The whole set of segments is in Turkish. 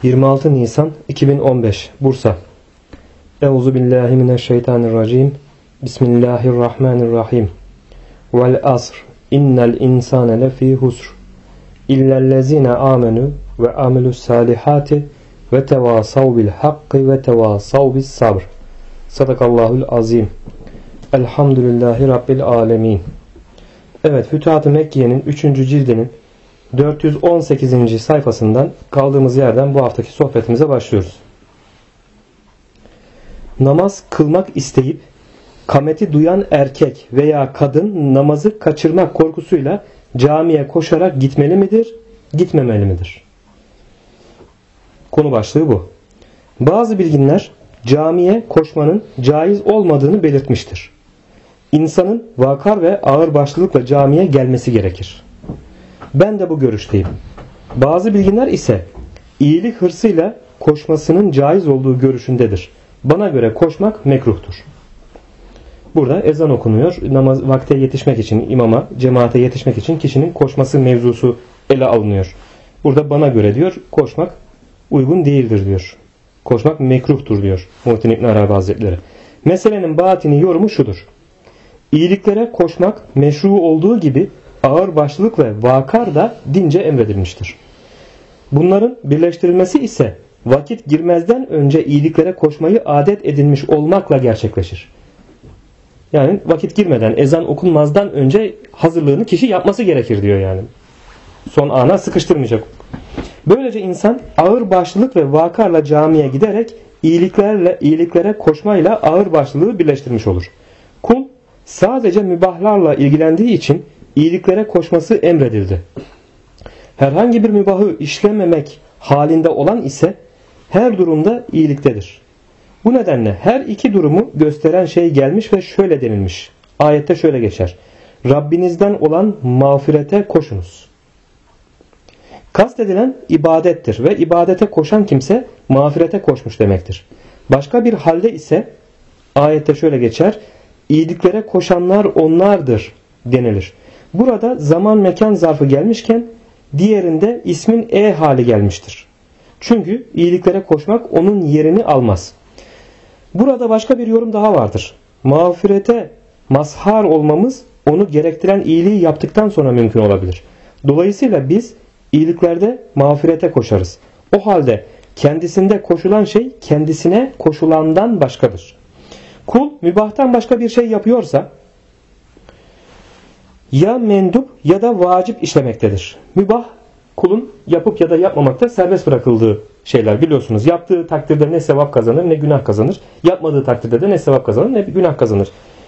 26 Nisan 2015 Bursa. Euzubillahimineşşeytanirracim. Bismillahirrahmanirrahim. Vel asr. İnnel insane lefî husr. İllellezine amenu ve amelus salihati ve tevasav bil hakkı ve tevasav bis sabr. Sadakallahul azim. Elhamdülillahi Rabbil alemin. Evet, Fütuhat-ı Mekke'nin 3. cildinin 418. sayfasından kaldığımız yerden bu haftaki sohbetimize başlıyoruz. Namaz kılmak isteyip kameti duyan erkek veya kadın namazı kaçırmak korkusuyla camiye koşarak gitmeli midir, gitmemeli midir? Konu başlığı bu. Bazı bilginler camiye koşmanın caiz olmadığını belirtmiştir. İnsanın vakar ve ağırbaşlılıkla camiye gelmesi gerekir. Ben de bu görüşteyim. Bazı bilginler ise iyilik hırsıyla koşmasının caiz olduğu görüşündedir. Bana göre koşmak mekruhtur. Burada ezan okunuyor. Namaz vakte yetişmek için, imama, cemaate yetişmek için kişinin koşması mevzusu ele alınıyor. Burada bana göre diyor, koşmak uygun değildir diyor. Koşmak mekruhtur diyor Muhittin İbn Arabi Hazretleri. Meselenin batini yorumu şudur. İyiliklere koşmak meşru olduğu gibi ağırbaşlılık ve vakar da dince emredilmiştir. Bunların birleştirilmesi ise vakit girmezden önce iyiliklere koşmayı adet edinmiş olmakla gerçekleşir. Yani vakit girmeden, ezan okunmazdan önce hazırlığını kişi yapması gerekir diyor yani. Son ana sıkıştırmayacak. Böylece insan ağırbaşlılık ve vakarla camiye giderek iyiliklere koşmayla ağırbaşlılığı birleştirmiş olur. Kul sadece mübahlarla ilgilendiği için iyiliklere koşması emredildi. Herhangi bir mübahı işlememek halinde olan ise her durumda iyiliktedir. Bu nedenle her iki durumu gösteren şey gelmiş ve şöyle denilmiş. Ayette şöyle geçer. Rabbinizden olan mağfirete koşunuz. Kastedilen ibadettir ve ibadete koşan kimse mağfirete koşmuş demektir. Başka bir halde ise ayette şöyle geçer. İyiliklere koşanlar onlardır denilir. Burada zaman mekan zarfı gelmişken diğerinde ismin hali gelmiştir. Çünkü iyiliklere koşmak onun yerini almaz. Burada başka bir yorum daha vardır. Mağfirete mazhar olmamız onu gerektiren iyiliği yaptıktan sonra mümkün olabilir. Dolayısıyla biz iyiliklerde mağfirete koşarız. O halde kendisinde koşulan şey kendisine koşulandan başkadır. Kul mübahtan başka bir şey yapıyorsa ya mendup ya da vacip işlemektedir. Mübah kulun yapıp ya da yapmamakta serbest bırakıldığı şeyler, biliyorsunuz. Yaptığı takdirde ne sevap kazanır ne günah kazanır. Yapmadığı takdirde de ne sevap kazanır ne günah kazanır.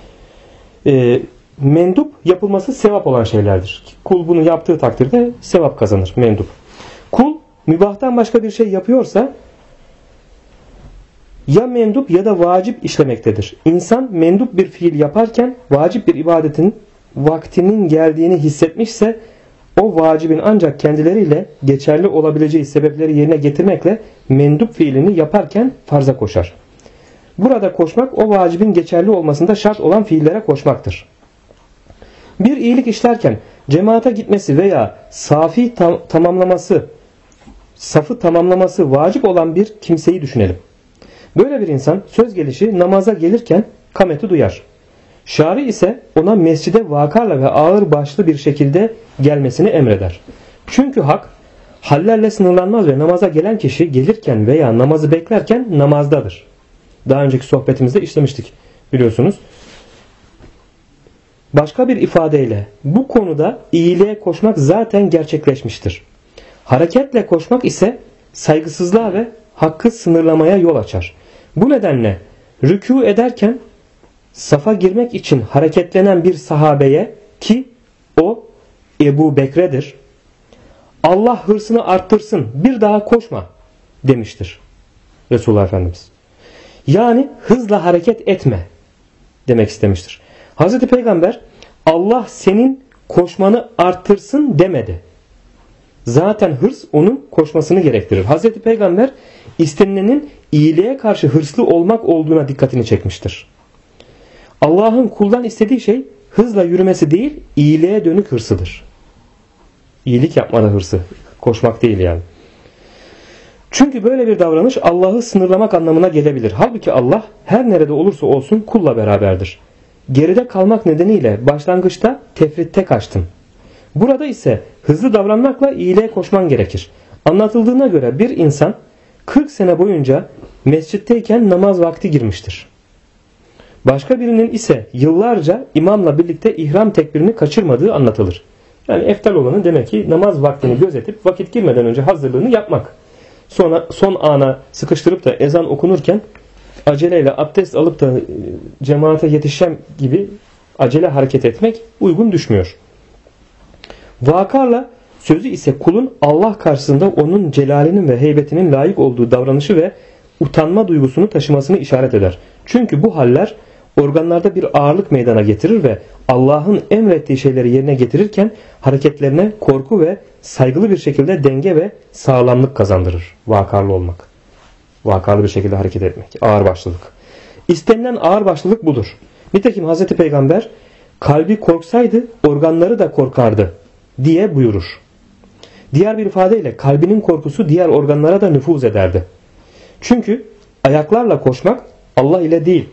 Mendup yapılması sevap olan şeylerdir. Kul bunu yaptığı takdirde sevap kazanır mendup. Kul mübahtan başka bir şey yapıyorsa ya mendup ya da vacip işlemektedir. İnsan mendup bir fiil yaparken vacip bir ibadetin vaktinin geldiğini hissetmişse o vacibin ancak kendileriyle geçerli olabileceği sebepleri yerine getirmekle mendup fiilini yaparken farza koşar. Burada koşmak o vacibin geçerli olmasında şart olan fiillere koşmaktır. Bir iyilik işlerken cemaate gitmesi veya safı tamamlaması vacip olan bir kimseyi düşünelim. Böyle bir insan söz gelişi namaza gelirken kameti duyar. Şari ise ona mescide vakarla ve ağırbaşlı bir şekilde gelmesini emreder. Çünkü hak hallerle sınırlanmaz ve namaza gelen kişi gelirken veya namazı beklerken namazdadır. Daha önceki sohbetimizde işlemiştik biliyorsunuz. Başka bir ifadeyle bu konuda iyiliğe koşmak zaten gerçekleşmiştir. Hareketle koşmak ise saygısızlığa ve hakkı sınırlamaya yol açar. Bu nedenle rükû ederken safa girmek için hareketlenen bir sahabeye ki o Ebu Bekre'dir, Allah hırsını arttırsın bir daha koşma demiştir Resulullah Efendimiz. Yani hızla hareket etme demek istemiştir. Hazreti Peygamber Allah senin koşmanı arttırsın demedi. Zaten hırs onun koşmasını gerektirir. Hazreti Peygamber istenilenin iyiliğe karşı hırslı olmak olduğuna dikkatini çekmiştir. Allah'ın kuldan istediği şey hızla yürümesi değil, iyiliğe dönük hırsıdır. İyilik yapmada hırsı, koşmak değil yani. Çünkü böyle bir davranış Allah'ı sınırlamak anlamına gelebilir. Halbuki Allah her nerede olursa olsun kulla beraberdir. Geride kalmak nedeniyle başlangıçta tefritte kaçtın. Burada ise hızlı davranmakla iyiliğe koşman gerekir. Anlatıldığına göre bir insan 40 sene boyunca mescitteyken namaz vakti girmiştir. Başka birinin ise yıllarca imamla birlikte ihram tekbirini kaçırmadığı anlatılır. Yani eftal olanı demek ki namaz vaktini gözetip vakit girmeden önce hazırlığını yapmak. Sonra son ana sıkıştırıp da ezan okunurken aceleyle abdest alıp da cemaate yetişeceğim gibi acele hareket etmek uygun düşmüyor. Vakarla sözü ise kulun Allah karşısında onun celalinin ve heybetinin layık olduğu davranışı ve utanma duygusunu taşımasını işaret eder. Çünkü bu haller organlarda bir ağırlık meydana getirir ve Allah'ın emrettiği şeyleri yerine getirirken hareketlerine korku ve saygılı bir şekilde denge ve sağlamlık kazandırır. Vakarlı olmak. Vakarlı bir şekilde hareket etmek. Ağırbaşlılık. İstenilen ağırbaşlılık budur. Nitekim Hz. Peygamber kalbi korksaydı organları da korkardı diye buyurur. Diğer bir ifadeyle kalbinin korkusu diğer organlara da nüfuz ederdi. Çünkü ayaklarla koşmak Allah ile değil,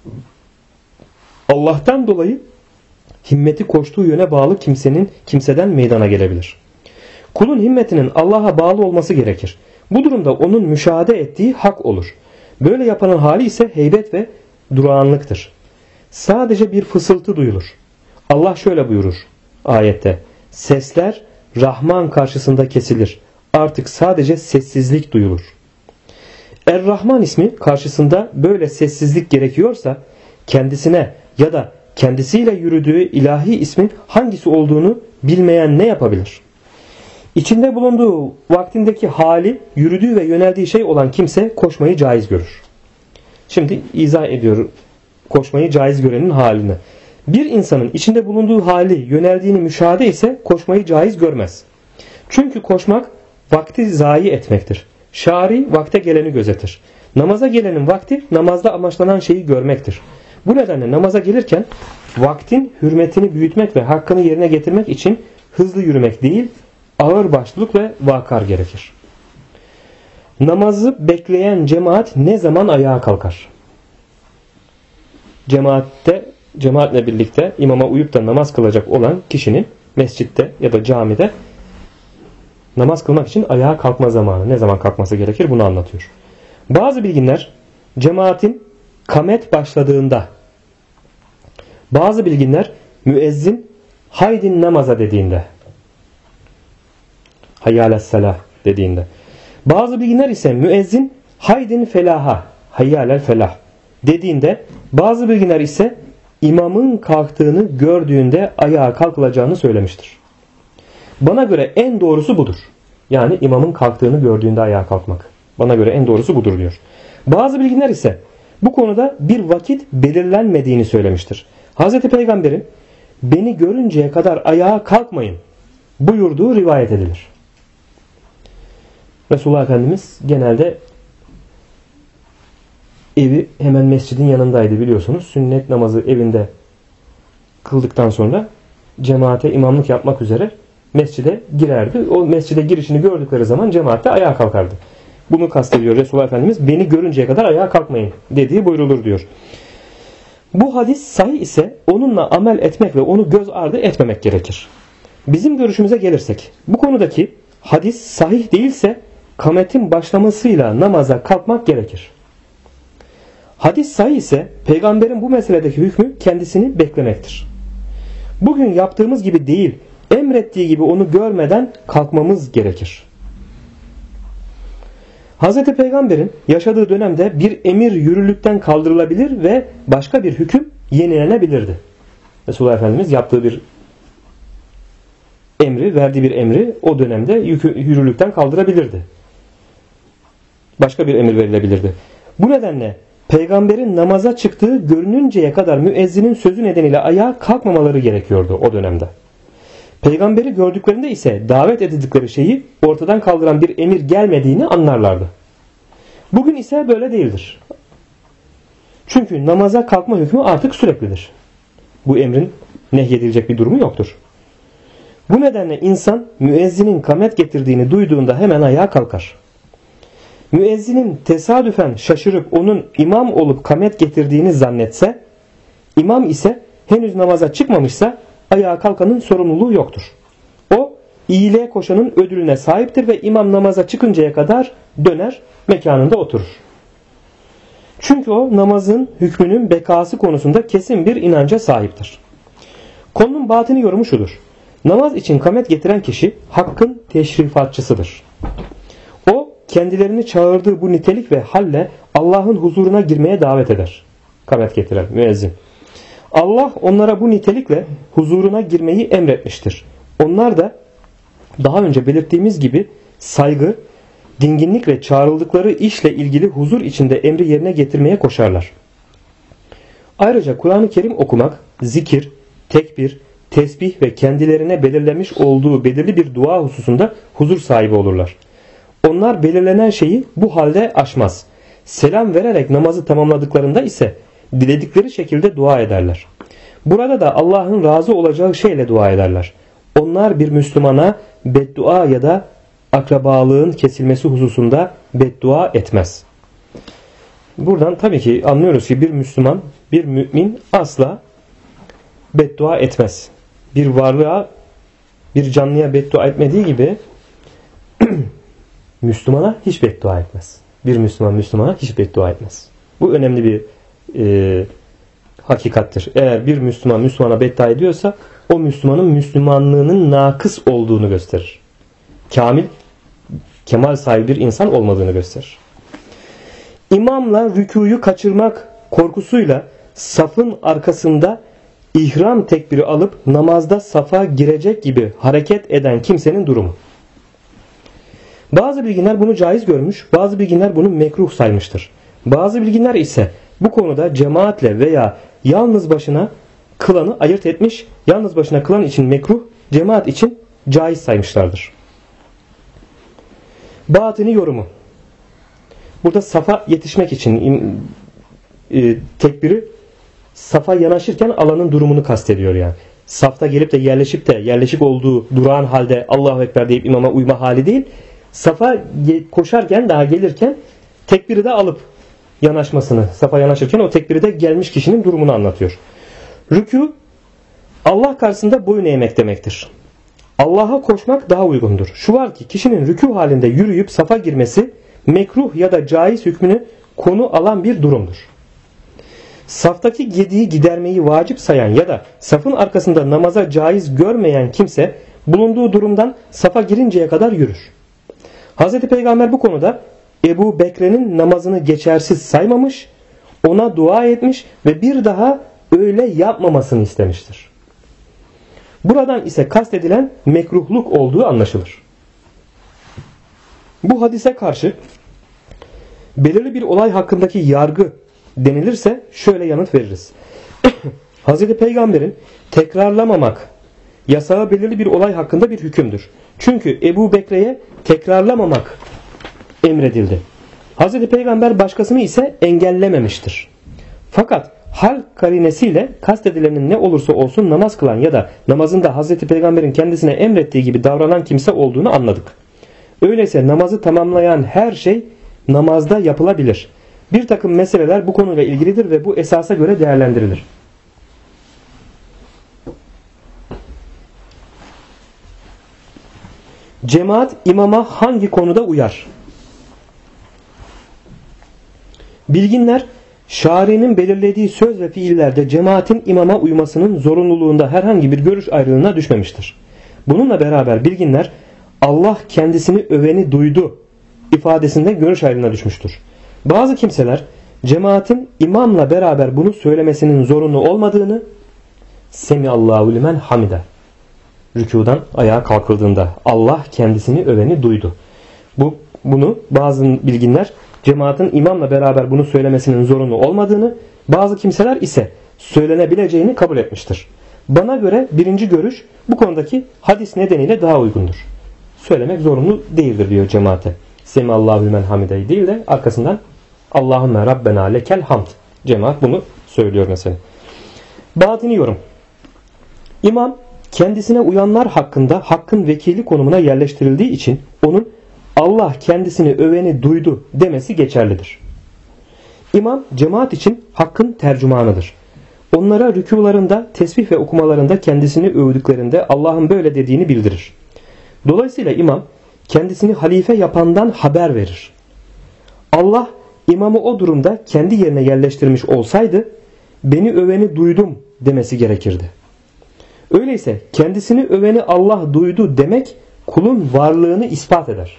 Allah'tan dolayı himmeti koştuğu yöne bağlı kimseden meydana gelebilir. Kulun himmetinin Allah'a bağlı olması gerekir. Bu durumda onun müşahede ettiği hak olur. Böyle yapanın hali ise heybet ve durağanlıktır. Sadece bir fısıltı duyulur. Allah şöyle buyurur ayette: sesler Rahman karşısında kesilir. Artık sadece sessizlik duyulur. Er-Rahman ismi karşısında böyle sessizlik gerekiyorsa kendisine ya da kendisiyle yürüdüğü ilahi ismin hangisi olduğunu bilmeyen ne yapabilir? İçinde bulunduğu vaktindeki hali, yürüdüğü ve yöneldiği şey olan kimse koşmayı caiz görür. Şimdi izah ediyor koşmayı caiz görenin halini. Bir insanın içinde bulunduğu hali, yöneldiğini müşahede ise koşmayı caiz görmez. Çünkü koşmak vakti zayi etmektir. Şari vakte geleni gözetir. Namaza gelenin vakti namazda amaçlanan şeyi görmektir. Bu nedenle namaza gelirken vaktin hürmetini büyütmek ve hakkını yerine getirmek için hızlı yürümek değil, ağırbaşlılık ve vakar gerekir. Namazı bekleyen cemaat ne zaman ayağa kalkar? Cemaatle birlikte imama uyup da namaz kılacak olan kişinin mescitte ya da camide namaz kılmak için ayağa kalkma zamanı, ne zaman kalkması gerekir bunu anlatıyor. Bazı bilginler cemaatin kamet başladığında, bazı bilginler müezzin haydin namaza dediğinde, hayyâles-selâh dediğinde, bazı bilginler ise müezzin haydin felaha, hayyâlel felah dediğinde, bazı bilginler ise imamın kalktığını gördüğünde ayağa kalkılacağını söylemiştir. Bana göre en doğrusu budur. Yani imamın kalktığını gördüğünde ayağa kalkmak. Bana göre en doğrusu budur diyor. Bazı bilginler ise bu konuda bir vakit belirlenmediğini söylemiştir. Hz. Peygamber'in beni görünceye kadar ayağa kalkmayın buyurduğu rivayet edilir. Resulullah Efendimiz genelde evi hemen mescidin yanındaydı biliyorsunuz. Sünnet namazı evinde kıldıktan sonra cemaate imamlık yapmak üzere mescide girerdi. O mescide girişini gördükleri zaman cemaatte ayağa kalkardı. Bunu kastediyor Resulullah Efendimiz. Beni görünceye kadar ayağa kalkmayın dediği buyrulur diyor. Bu hadis sahih ise onunla amel etmek ve onu göz ardı etmemek gerekir. Bizim görüşümüze gelirsek bu konudaki hadis sahih değilse kametin başlamasıyla namaza kalkmak gerekir. Hadis sahih ise peygamberin bu meseledeki hükmü kendisini beklemektir. Bugün yaptığımız gibi değil, emrettiği gibi onu görmeden kalkmamız gerekir. Hz. Peygamber'in yaşadığı dönemde bir emir yürürlükten kaldırılabilir ve başka bir hüküm yenilenebilirdi. Resulullah Efendimiz yaptığı bir emri, verdiği bir emri o dönemde yürürlükten kaldırabilirdi. Başka bir emir verilebilirdi. Bu nedenle Peygamberin namaza çıktığı görününceye kadar müezzinin sözü nedeniyle ayağa kalkmamaları gerekiyordu o dönemde. Peygamberi gördüklerinde ise davet edildikleri şeyi ortadan kaldıran bir emir gelmediğini anlarlardı. Bugün ise böyle değildir. Çünkü namaza kalkma hükmü artık süreklidir. Bu emrin nehyedilecek bir durumu yoktur. Bu nedenle insan müezzinin kamet getirdiğini duyduğunda hemen ayağa kalkar. müezzinin tesadüfen şaşırıp onun imam olup kamet getirdiğini zannetse, imam ise henüz namaza çıkmamışsa ayağa kalkanın sorumluluğu yoktur. O iyiliğe koşanın ödülüne sahiptir ve imam namaza çıkıncaya kadar döner mekanında oturur. Çünkü o namazın hükmünün bekası konusunda kesin bir inanca sahiptir. Konunun batini yorumu şudur: namaz için kamet getiren kişi hakkın teşrifatçısıdır. O kendilerini çağırdığı bu nitelik ve halle Allah'ın huzuruna girmeye davet eder. Kamet getiren müezzin. Allah onlara bu nitelikle huzuruna girmeyi emretmiştir. Onlar da daha önce belirttiğimiz gibi saygı, dinginlik ve çağrıldıkları işle ilgili huzur içinde emri yerine getirmeye koşarlar. Ayrıca Kur'an-ı Kerim okumak, zikir, tekbir, tesbih ve kendilerine belirlemiş olduğu belirli bir dua hususunda huzur sahibi olurlar. Onlar belirlenen şeyi bu halde aşmaz. Selam vererek namazı tamamladıklarında ise diledikleri şekilde dua ederler. Burada da Allah'ın razı olacağı şeyle dua ederler. Onlar bir Müslümana beddua ya da akrabalığın kesilmesi hususunda beddua etmez. Buradan tabii ki anlıyoruz ki bir Müslüman, bir mümin asla beddua etmez. Bir varlığa, bir canlıya beddua etmediği gibi Müslümana hiç beddua etmez. Bir Müslüman Müslümana hiç beddua etmez. Bu önemli bir hakikattir. Eğer bir Müslüman Müslümana beddua ediyorsa o Müslümanın Müslümanlığının nakıs olduğunu gösterir. Kemal sahibi bir insan olmadığını gösterir. İmamla rükûyu kaçırmak korkusuyla safın arkasında ihram tekbiri alıp namazda safa girecek gibi hareket eden kimsenin durumu. Bazı bilginler bunu caiz görmüş, bazı bilginler bunu mekruh saymıştır. Bazı bilginler ise bu konuda cemaatle veya yalnız başına kılanı ayırt etmiş, yalnız başına kılan için mekruh, cemaat için caiz saymışlardır. Batini yorumu. Burada safa yetişmek için tekbiri safa yanaşırken alanın durumunu kastediyor yani. Safta gelip de yerleşik olduğu durağan halde Allahu Ekber deyip imama uyma hali değil. Safa koşarken daha gelirken tekbiri de alıp yanaşmasını, safa yanaşırken o tekbiri de gelmiş kişinin durumunu anlatıyor. Rükû Allah karşısında boyun eğmek demektir. Allah'a koşmak daha uygundur. Şu var ki kişinin rükû halinde yürüyüp safa girmesi mekruh ya da caiz hükmünü konu alan bir durumdur. Saftaki gediği gidermeyi vacip sayan ya da safın arkasında namaza caiz görmeyen kimse bulunduğu durumdan safa girinceye kadar yürür. Hz. Peygamber bu konuda Ebu Bekre'nin namazını geçersiz saymamış, ona dua etmiş ve bir daha öyle yapmamasını istemiştir. Buradan ise kastedilen mekruhluk olduğu anlaşılır. Bu hadise karşı belirli bir olay hakkındaki yargı denilirse şöyle yanıt veririz. Hz. Peygamber'in tekrarlamamak yasağı belirli bir olay hakkında bir hükümdür. Çünkü Ebu Bekre'ye tekrarlamamak emredildi. Hz. Peygamber başkasını ise engellememiştir. Fakat hal karinesiyle kastedilenin ne olursa olsun namaz kılan ya da namazında Hz. Peygamber'in kendisine emrettiği gibi davranan kimse olduğunu anladık. Öyleyse namazı tamamlayan her şey namazda yapılabilir. Bir takım meseleler bu konuyla ilgilidir ve bu esasa göre değerlendirilir. Cemaat imama hangi konuda uyar? Bilginler şari'nin belirlediği söz ve fiillerde cemaatin imama uymasının zorunluluğunda herhangi bir görüş ayrılığına düşmemiştir. Bununla beraber bilginler Allah kendisini öveni duydu ifadesinde görüş ayrılığına düşmüştür. Bazı kimseler cemaatin imamla beraber bunu söylemesinin zorunlu olmadığını Semiallahu limen hamide rükudan ayağa kalkıldığında Allah kendisini öveni duydu. Bunu bazı bilginler cemaatin imamla beraber bunu söylemesinin zorunlu olmadığını, bazı kimseler ise söylenebileceğini kabul etmiştir. Bana göre birinci görüş bu konudaki hadis nedeniyle daha uygundur. Söylemek zorunlu değildir diyor cemaate. Semiallahu limen hamide'yi değil de arkasından Allahümme Rabbena lekel hamd. Cemaat bunu söylüyor mesela. Batini yorum. İmam kendisine uyanlar hakkında hakkın vekili konumuna yerleştirildiği için onun Allah kendisini öveni duydu demesi geçerlidir. İmam cemaat için hakkın tercümanıdır. Onlara rükûlarında, tesbih ve okumalarında kendisini övdüklerinde Allah'ın böyle dediğini bildirir. Dolayısıyla imam kendisini halife yapandan haber verir. Allah imamı o durumda kendi yerine yerleştirmiş olsaydı beni öveni duydum demesi gerekirdi. Öyleyse kendisini öveni Allah duydu demek kulun varlığını ispat eder.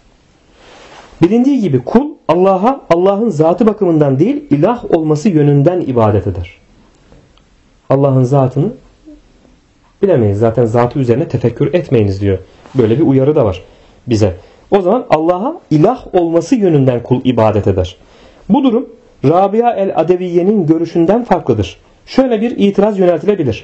Bilindiği gibi kul Allah'a Allah'ın zatı bakımından değil ilah olması yönünden ibadet eder. Allah'ın zatını bilemeyiz. Zaten zatı üzerine tefekkür etmeyiniz diyor. Böyle bir uyarı da var bize. O zaman Allah'a ilah olması yönünden kul ibadet eder. Bu durum Rabia el-Adeviye'nin görüşünden farklıdır. Şöyle bir itiraz yöneltilebilir.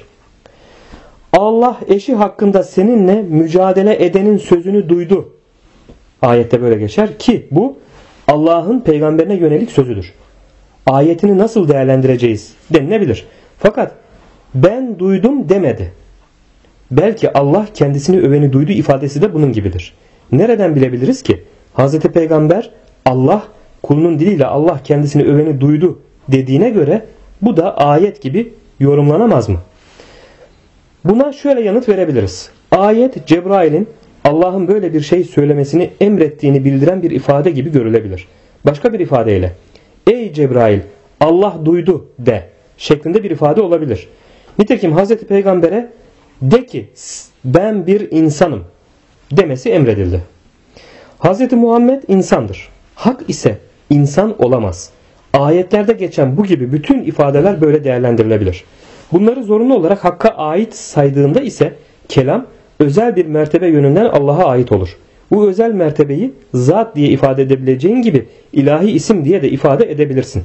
Allah eşi hakkında seninle mücadele edenin sözünü duydu. Ayette böyle geçer ki bu Allah'ın peygamberine yönelik sözüdür. Ayetini nasıl değerlendireceğiz denilebilir. Fakat ben duydum demedi. Belki Allah kendisini öveni duydu ifadesi de bunun gibidir. Nereden bilebiliriz ki? Hazreti Peygamber Allah kulunun diliyle Allah kendisini öveni duydu dediğine göre bu da ayet gibi yorumlanamaz mı? Buna şöyle yanıt verebiliriz. Ayet Cebrail'in Allah'ın böyle bir şey söylemesini emrettiğini bildiren bir ifade gibi görülebilir. Başka bir ifadeyle ey Cebrail Allah duydu de şeklinde bir ifade olabilir. Nitekim Hazreti Peygamber'e de ki ben bir insanım demesi emredildi. Hazreti Muhammed insandır. Hak ise insan olamaz. Ayetlerde geçen bu gibi bütün ifadeler böyle değerlendirilebilir. Bunları zorunlu olarak Hakk'a ait saydığında ise kelam özel bir mertebe yönünden Allah'a ait olur. Bu özel mertebeyi zat diye ifade edebileceğin gibi ilahi isim diye de ifade edebilirsin.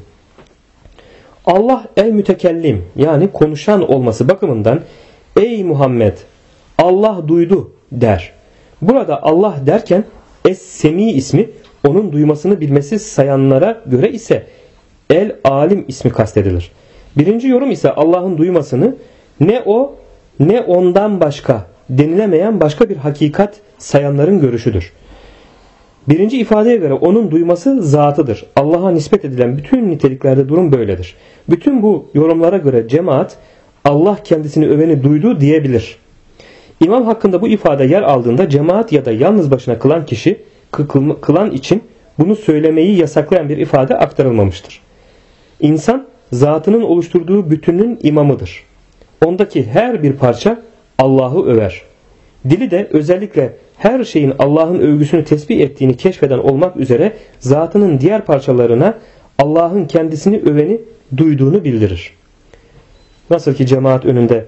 Allah el-mütekellim yani konuşan olması bakımından ey Muhammed Allah duydu der. Burada Allah derken Es-Semi ismi onun duymasını bilmesi sayanlara göre ise El-Alim ismi kastedilir. Birinci yorum ise Allah'ın duymasını ne o ne ondan başka denilemeyen başka bir hakikat sayanların görüşüdür. Birinci ifadeye göre onun duyması zatıdır. Allah'a nispet edilen bütün niteliklerde durum böyledir. Bütün bu yorumlara göre cemaat Allah kendisini öveni duydu diyebilir. İmam hakkında bu ifade yer aldığında cemaat ya da yalnız başına kılan kişi kılan için bunu söylemeyi yasaklayan bir ifade aktarılmamıştır. İnsan zatının oluşturduğu bütünün imamıdır. Ondaki her bir parça Allah'ı över. Dili de özellikle her şeyin Allah'ın övgüsünü tesbih ettiğini keşfeden olmak üzere zatının diğer parçalarına Allah'ın kendisini öveni duyduğunu bildirir. Nasıl ki cemaat önünde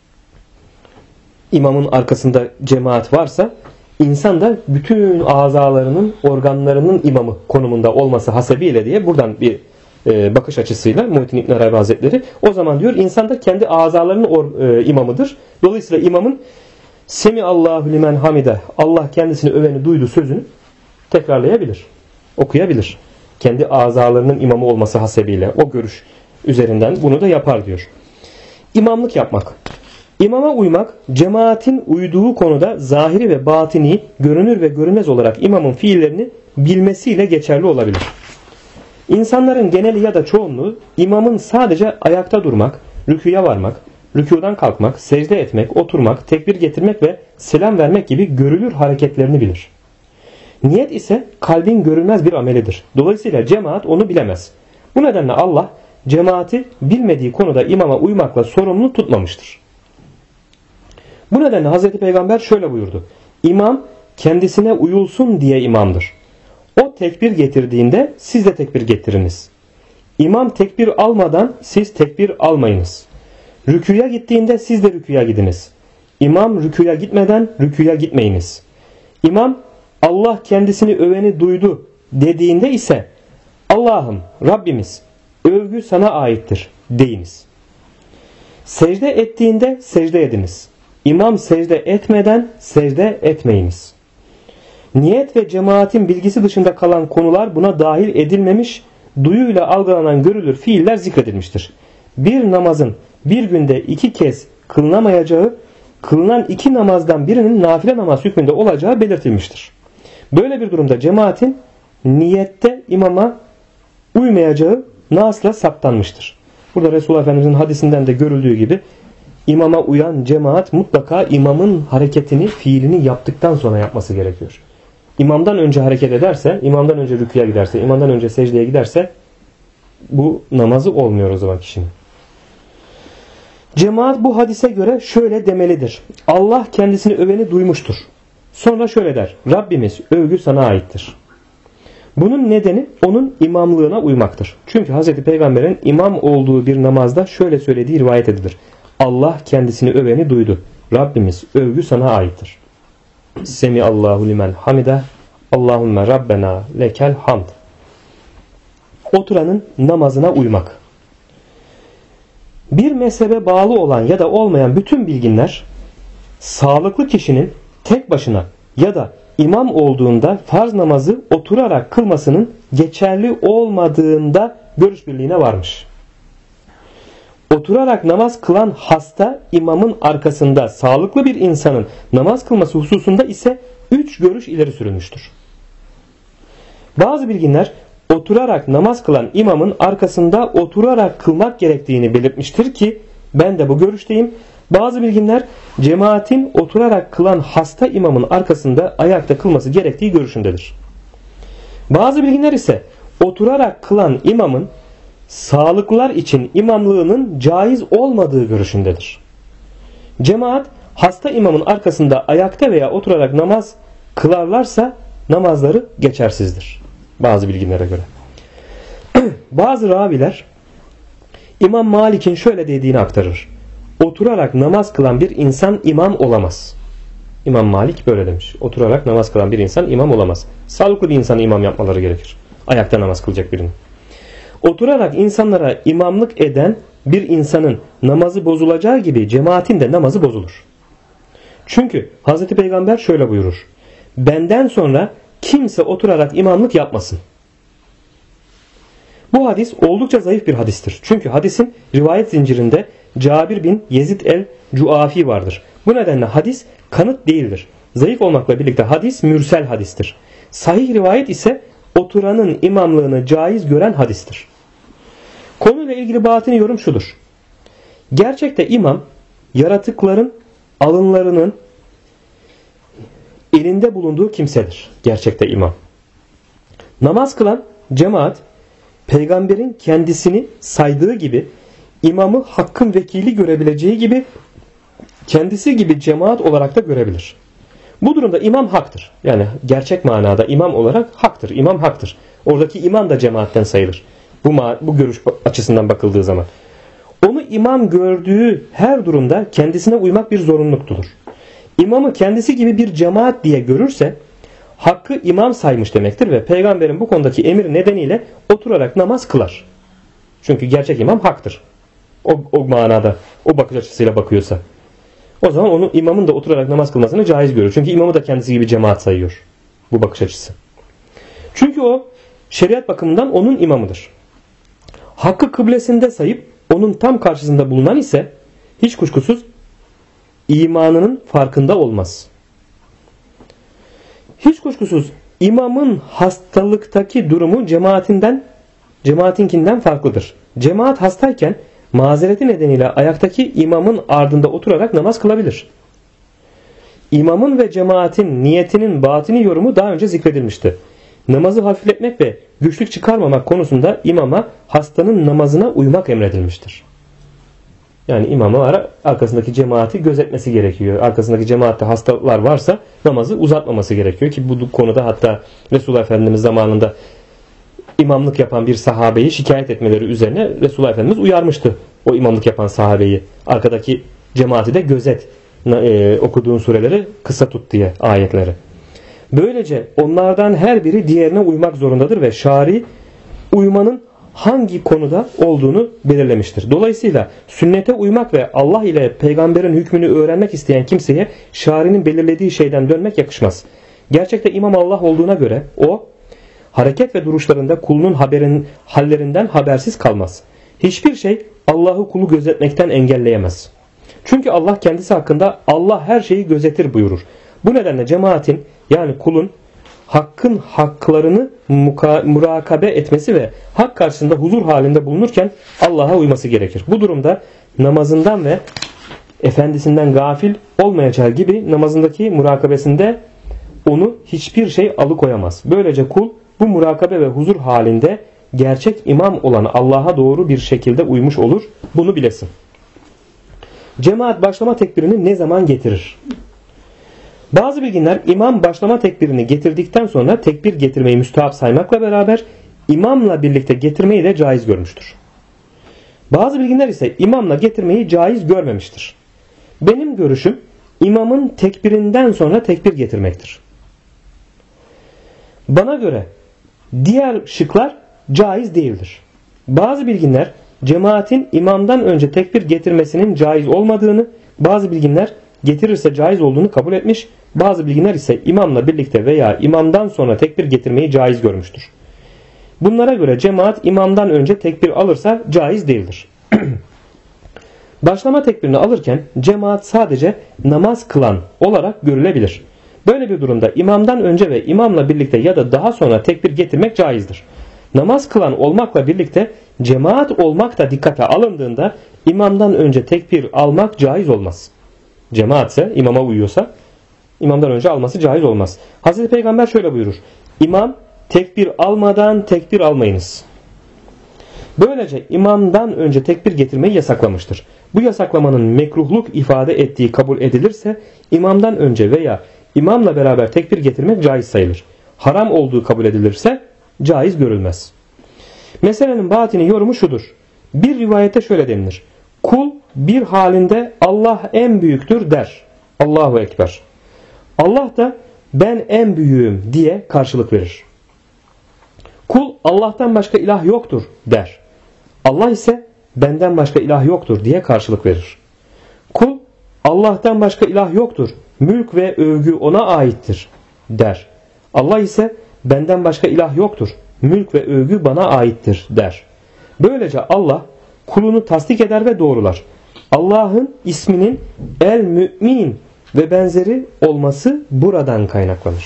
imamın arkasında cemaat varsa insan da bütün azalarının organlarının imamı konumunda olması hasebiyle diye buradan bir bakış açısıyla Muhittin İbn Arabi Hazretleri o zaman diyor insan da kendi azalarının imamıdır. Dolayısıyla imamın Semi Allahu limen hamide Allah kendisini öveni duydu sözünü tekrarlayabilir, okuyabilir. Kendi azalarının imamı olması hasebiyle o görüş üzerinden bunu da yapar diyor. İmamlık yapmak. İmama uymak cemaatin uyduğu konuda zahiri ve batini görünür ve görünmez olarak imamın fiillerini bilmesiyle geçerli olabilir. İnsanların geneli ya da çoğunluğu imamın sadece ayakta durmak, rüküye varmak, rükûdan kalkmak, secde etmek, oturmak, tekbir getirmek ve selam vermek gibi görülür hareketlerini bilir. Niyet ise kalbin görülmez bir amelidir. Dolayısıyla cemaat onu bilemez. Bu nedenle Allah cemaati bilmediği konuda imama uymakla sorumlu tutmamıştır. Bu nedenle Hz. Peygamber şöyle buyurdu. İmam kendisine uyulsun diye imamdır. O tekbir getirdiğinde siz de tekbir getiriniz. İmam tekbir almadan siz tekbir almayınız. Rüküye gittiğinde siz de rüküye gidiniz. İmam rüküye gitmeden rüküye gitmeyiniz. İmam Allah kendisini öveni duydu dediğinde ise Allah'ım Rabbimiz övgü sana aittir deyiniz. Secde ettiğinde secde ediniz. İmam secde etmeden secde etmeyiniz. Niyet ve cemaatin bilgisi dışında kalan konular buna dahil edilmemiş, duyuyla algılanan görülür fiiller zikredilmiştir. Bir namazın bir günde 2 kez kılınamayacağı, kılınan 2 namazdan birinin nafile namaz hükmünde olacağı belirtilmiştir. Böyle bir durumda cemaatin niyette imama uymayacağı nasla saptanmıştır. Burada Resulullah Efendimiz'in hadisinden de görüldüğü gibi imama uyan cemaat mutlaka imamın hareketini, fiilini yaptıktan sonra yapması gerekiyor. İmamdan önce hareket ederse, imamdan önce rüküye giderse, imamdan önce secdeye giderse bu namazı olmuyor o zaman kişinin. Cemaat bu hadise göre şöyle demelidir. Allah kendisini öveni duymuştur. Sonra şöyle der. Rabbimiz övgü sana aittir. Bunun nedeni onun imamlığına uymaktır. Çünkü Hz. Peygamber'in imam olduğu bir namazda şöyle söylediği rivayet edilir. Allah kendisini öveni duydu. Rabbimiz övgü sana aittir. Semiallahu limen hamide. Allahümme Rabbena lekel hamd. Oturanın namazına uymak. Bir mezhebe bağlı olan ya da olmayan bütün bilginler sağlıklı kişinin tek başına ya da imam olduğunda farz namazı oturarak kılmasının geçerli olmadığında görüş birliğine varmış. Oturarak namaz kılan hasta imamın arkasında, sağlıklı bir insanın namaz kılması hususunda ise 3 görüş ileri sürülmüştür. Bazı bilginler oturarak namaz kılan imamın arkasında oturarak kılmak gerektiğini belirtmiştir ki ben de bu görüşteyim. Bazı bilginler cemaatin oturarak kılan hasta imamın arkasında ayakta kılması gerektiği görüşündedir. Bazı bilginler ise oturarak kılan imamın sağlıklılar için imamlığının caiz olmadığı görüşündedir. Cemaat hasta imamın arkasında ayakta veya oturarak namaz kılarlarsa namazları geçersizdir. Bazı bilginlere göre. Bazı raviler İmam Malik'in şöyle dediğini aktarır. Oturarak namaz kılan bir insan imam olamaz. İmam Malik böyle demiş. Oturarak namaz kılan bir insan imam olamaz. Sağlıklı bir insana imam yapmaları gerekir. Ayakta namaz kılacak birinin. Oturarak insanlara imamlık eden bir insanın namazı bozulacağı gibi cemaatin de namazı bozulur. Çünkü Hz. Peygamber şöyle buyurur. Benden sonra kimse oturarak imamlık yapmasın. Bu hadis oldukça zayıf bir hadistir. Çünkü hadisin rivayet zincirinde Cabir bin Yezid el-Cuafi vardır. Bu nedenle hadis kanıt değildir. Zayıf olmakla birlikte hadis mürsel hadistir. Sahih rivayet ise oturanın imamlığını caiz gören hadistir. Konuyla ilgili batini yorum şudur. Gerçekte imam yaratıkların alınlarının elinde bulunduğu kimsedir. Gerçekte imam. Namaz kılan cemaat peygamberin kendisini saydığı gibi imamı hakkın vekili görebileceği gibi kendisi gibi cemaat olarak da görebilir. Bu durumda imam haktır. Yani gerçek manada imam olarak haktır. İmam haktır. Oradaki imam da cemaatten sayılır. Bu görüş açısından bakıldığı zaman. Onu imam gördüğü her durumda kendisine uymak bir zorunluluktur. İmamı kendisi gibi bir cemaat diye görürse hakkı imam saymış demektir ve peygamberin bu konudaki emir nedeniyle oturarak namaz kılar. Çünkü gerçek imam haktır. O manada, o bakış açısıyla bakıyorsa. O zaman onu imamın da oturarak namaz kılmasını caiz görüyor. Çünkü imamı da kendisi gibi cemaat sayıyor. Bu bakış açısı. Çünkü o şeriat bakımından onun imamıdır. Hakkı kıblesinde sayıp onun tam karşısında bulunan ise hiç kuşkusuz imanının farkında olmaz. Hiç kuşkusuz imamın hastalıktaki durumu cemaatinkinden farklıdır. Cemaat hastayken mazereti nedeniyle ayaktaki imamın ardında oturarak namaz kılabilir. İmamın ve cemaatin niyetinin batini yorumu daha önce zikredilmişti. Namazı hafifletmek ve güçlük çıkarmamak konusunda imama hastanın namazına uymak emredilmiştir. Yani imamı arkasındaki cemaati gözetmesi gerekiyor. Arkasındaki cemaatte hastalar varsa namazı uzatmaması gerekiyor ki bu konuda hatta Resulullah Efendimiz zamanında imamlık yapan bir sahabeyi şikayet etmeleri üzerine Resulullah Efendimiz uyarmıştı. O imamlık yapan sahabeyi arkadaki cemaati de gözet, okuduğun sureleri kısa tut diye ayetleri. Böylece onlardan her biri diğerine uymak zorundadır ve şari uymanın hangi konuda olduğunu belirlemiştir. Dolayısıyla sünnete uymak ve Allah ile peygamberin hükmünü öğrenmek isteyen kimseye şarinin belirlediği şeyden dönmek yakışmaz. Gerçekte imam Allah olduğuna göre o hareket ve duruşlarında kulunun hallerinden habersiz kalmaz. Hiçbir şey Allah'ı kulu gözetmekten engelleyemez. Çünkü Allah kendisi hakkında Allah her şeyi gözetir buyurur. Bu nedenle cemaatin yani kulun hakkın haklarını murakabe etmesi ve hak karşısında huzur halinde bulunurken Allah'a uyması gerekir. Bu durumda namazından ve efendisinden gafil olmayacağı gibi namazındaki murakabesinde onu hiçbir şey alıkoyamaz. Böylece kul bu murakabe ve huzur halinde gerçek imam olan Allah'a doğru bir şekilde uymuş olur. Bunu bilesin. Cemaat başlama tekbirini ne zaman getirir? Bazı bilginler imam başlama tekbirini getirdikten sonra tekbir getirmeyi müstehap saymakla beraber imamla birlikte getirmeyi de caiz görmüştür. Bazı bilginler ise imamla getirmeyi caiz görmemiştir. Benim görüşüm imamın tekbirinden sonra tekbir getirmektir. Bana göre diğer şıklar caiz değildir. Bazı bilginler cemaatin imamdan önce tekbir getirmesinin caiz olmadığını, bazı bilginler getirirse caiz olduğunu kabul etmiş, bazı bilginler ise imamla birlikte veya imamdan sonra tekbir getirmeyi caiz görmüştür. Bunlara göre cemaat imamdan önce tekbir alırsa caiz değildir. Başlama tekbirini alırken cemaat sadece namaz kılan olarak görülebilir. Böyle bir durumda imamdan önce ve imamla birlikte ya da daha sonra tekbir getirmek caizdir. Namaz kılan olmakla birlikte cemaat olmak da dikkate alındığında imamdan önce tekbir almak caiz olmaz. Cemaat ise imama uyuyorsa imamdan önce alması caiz olmaz. Hazreti Peygamber şöyle buyurur: İmam tekbir almadan tekbir almayınız. Böylece imamdan önce tekbir getirmeyi yasaklamıştır. Bu yasaklamanın mekruhluk ifade ettiği kabul edilirse imamdan önce veya imamla beraber tekbir getirmek caiz sayılır. Haram olduğu kabul edilirse caiz görülmez. Meselenin batini yorumu şudur. Bir rivayette şöyle denilir: kul bir halinde Allah en büyüktür der. Allahu Ekber. Allah da ben en büyüğüm diye karşılık verir. Kul Allah'tan başka ilah yoktur der. Allah ise benden başka ilah yoktur diye karşılık verir. Kul Allah'tan başka ilah yoktur, mülk ve övgü ona aittir der. Allah ise benden başka ilah yoktur, mülk ve övgü bana aittir der. Böylece Allah kulunu tasdik eder ve doğrular. Allah'ın isminin El Mü'min ve benzeri olması buradan kaynaklanır.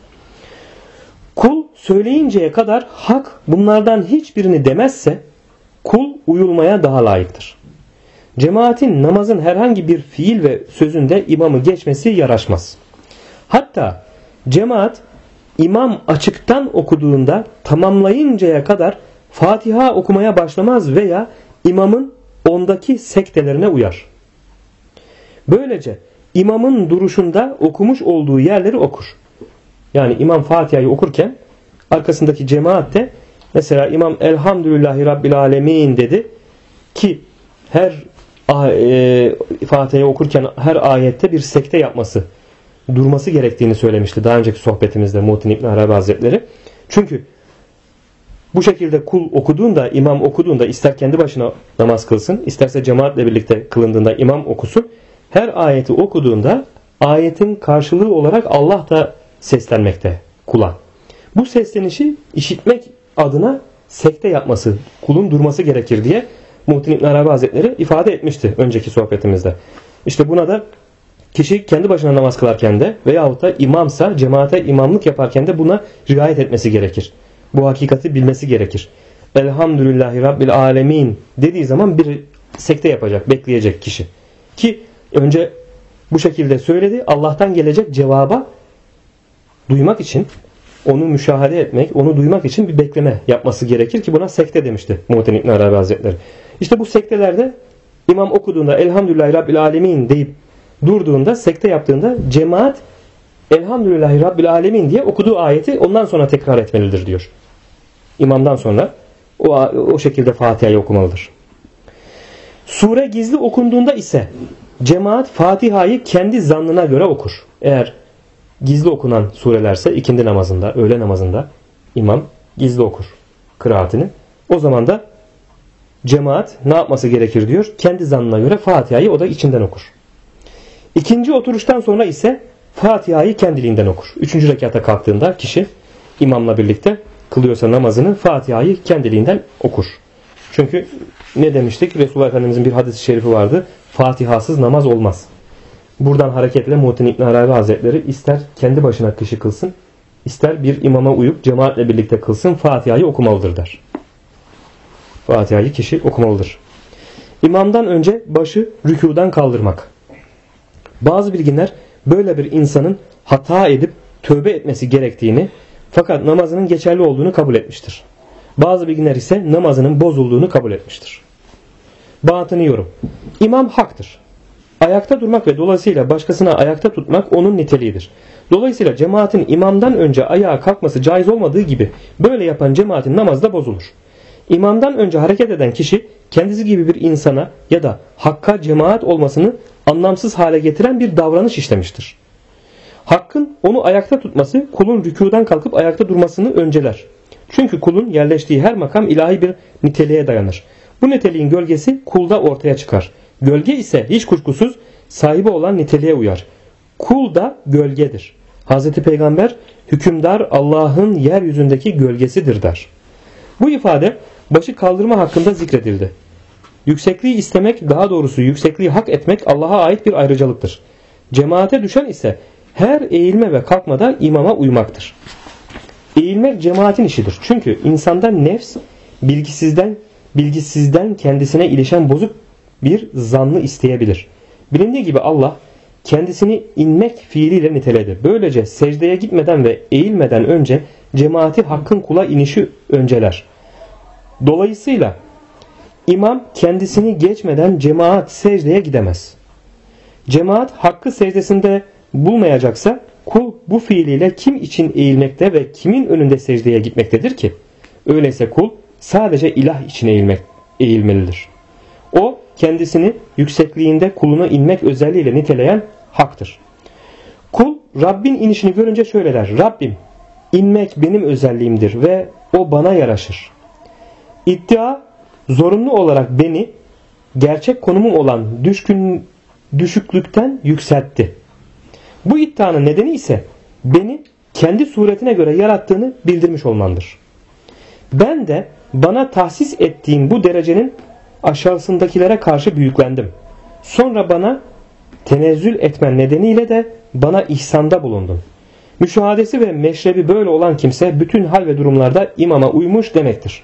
Kul söyleyinceye kadar hak bunlardan hiçbirini demezse kul uyulmaya daha layıktır. Cemaatin namazın herhangi bir fiil ve sözünde imamı geçmesi yaraşmaz. Hatta cemaat imam açıktan okuduğunda tamamlayıncaya kadar Fatiha okumaya başlamaz veya imamın ondaki sektelerine uyar. Böylece imamın duruşunda okumuş olduğu yerleri okur. Yani imam Fatiha'yı okurken arkasındaki cemaat de mesela imam Elhamdülillahi Rabbil Alemin dedi ki her Fatiha'yı okurken her ayette bir sekte yapması, durması gerektiğini söylemişti daha önceki sohbetimizde Muhittin İbn Arabi Hazretleri. Çünkü bu şekilde kul okuduğunda, imam okuduğunda ister kendi başına namaz kılsın, isterse cemaatle birlikte kılındığında imam okusun. Her ayeti okuduğunda ayetin karşılığı olarak Allah da seslenmekte kula. Bu seslenişi işitmek adına sekte yapması, kulun durması gerekir diye Muhittin İbn Arabi Hazretleri ifade etmişti önceki sohbetimizde. İşte buna da kişi kendi başına namaz kılarken de veyahut da imamsa cemaate imamlık yaparken de buna riayet etmesi gerekir. Bu hakikati bilmesi gerekir. Elhamdülillahi Rabbil Alemin dediği zaman bir sekte yapacak, bekleyecek kişi. Ki önce bu şekilde söyledi, Allah'tan gelecek cevaba duymak için, onu müşahede etmek, onu duymak için bir bekleme yapması gerekir ki buna sekte demişti Muhittin İbn Arabi Hazretleri. İşte bu sektelerde imam okuduğunda Elhamdülillahi Rabbil Alemin deyip durduğunda, sekte yaptığında cemaat Elhamdülillahi Rabbil Alemin diye okuduğu ayeti ondan sonra tekrar etmelidir diyor. İmamdan sonra o şekilde Fatiha'yı okumalıdır. Sure gizli okunduğunda ise cemaat Fatiha'yı kendi zannına göre okur. Eğer gizli okunan surelerse ikindi namazında, öğle namazında imam gizli okur kıraatini. O zaman da cemaat ne yapması gerekir diyor? Kendi zannına göre Fatiha'yı o da içinden okur. İkinci oturuştan sonra ise Fatiha'yı kendiliğinden okur. Üçüncü rekata kalktığında kişi imamla birlikte kılıyorsa namazını Fatiha'yı kendiliğinden okur. Çünkü ne demiştik? Resulullah Efendimizin bir hadis-i şerifi vardı. Fatihasız namaz olmaz. Buradan hareketle Muhittin İbn Arabi Hazretleri ister kendi başına kişi kılsın, ister bir imama uyup cemaatle birlikte kılsın, Fatiha'yı okumalıdır der. Fatiha'yı kişi okumalıdır. İmamdan önce başı rükûdan kaldırmak. Bazı bilginler böyle bir insanın hata edip tövbe etmesi gerektiğini fakat namazının geçerli olduğunu kabul etmiştir. Bazı bilginler ise namazının bozulduğunu kabul etmiştir. Batını yorum. İmam haktır. Ayakta durmak ve dolayısıyla başkasına ayakta tutmak onun niteliğidir. Dolayısıyla cemaatin imamdan önce ayağa kalkması caiz olmadığı gibi böyle yapan cemaatin namazı da bozulur. İmamdan önce hareket eden kişi kendisi gibi bir insana ya da hakka cemaat olmasını anlamsız hale getiren bir davranış işlemiştir. Hakkın onu ayakta tutması kulun rükûdan kalkıp ayakta durmasını önceler. Çünkü kulun yerleştiği her makam ilahi bir niteliğe dayanır. Bu niteliğin gölgesi kulda ortaya çıkar. Gölge ise hiç kuşkusuz sahibi olan niteliğe uyar. Kul da gölgedir. Hz. Peygamber hükümdar Allah'ın yeryüzündeki gölgesidir der. Bu ifade başı kaldırma hakkında zikredildi. Yüksekliği istemek, daha doğrusu yüksekliği hak etmek Allah'a ait bir ayrıcalıktır. Cemaate düşen ise her eğilme ve kalkmada imama uymaktır. Eğilmek cemaatin işidir. Çünkü insanda nefs bilgisizden kendisine ilişen bozuk bir zannı isteyebilir. Bilindiği gibi Allah kendisini inmek fiiliyle niteledi. Böylece secdeye gitmeden ve eğilmeden önce cemaati hakkın kula inişi önceler. Dolayısıyla imam kendisini geçmeden cemaat secdeye gidemez. Cemaat hakkı secdesinde bulmayacaksa kul bu fiiliyle kim için eğilmekte ve kimin önünde secdeye gitmektedir ki? Öyleyse kul sadece ilah için eğilmelidir. O kendisini yüksekliğinde kuluna inmek özelliğiyle niteleyen haktır. Kul Rabbin inişini görünce şöyle der: Rabbim, inmek benim özelliğimdir ve o bana yaraşır. İddia zorunlu olarak beni gerçek konumum olan düşüklükten yükseltti. Bu iddianın nedeni ise beni kendi suretine göre yarattığını bildirmiş olmandır. Ben de bana tahsis ettiğim bu derecenin aşağısındakilere karşı büyüklendim. Sonra bana tenezzül etmen nedeniyle de bana ihsanda bulundun. Müşahadesi ve meşrebi böyle olan kimse bütün hal ve durumlarda imama uymuş demektir.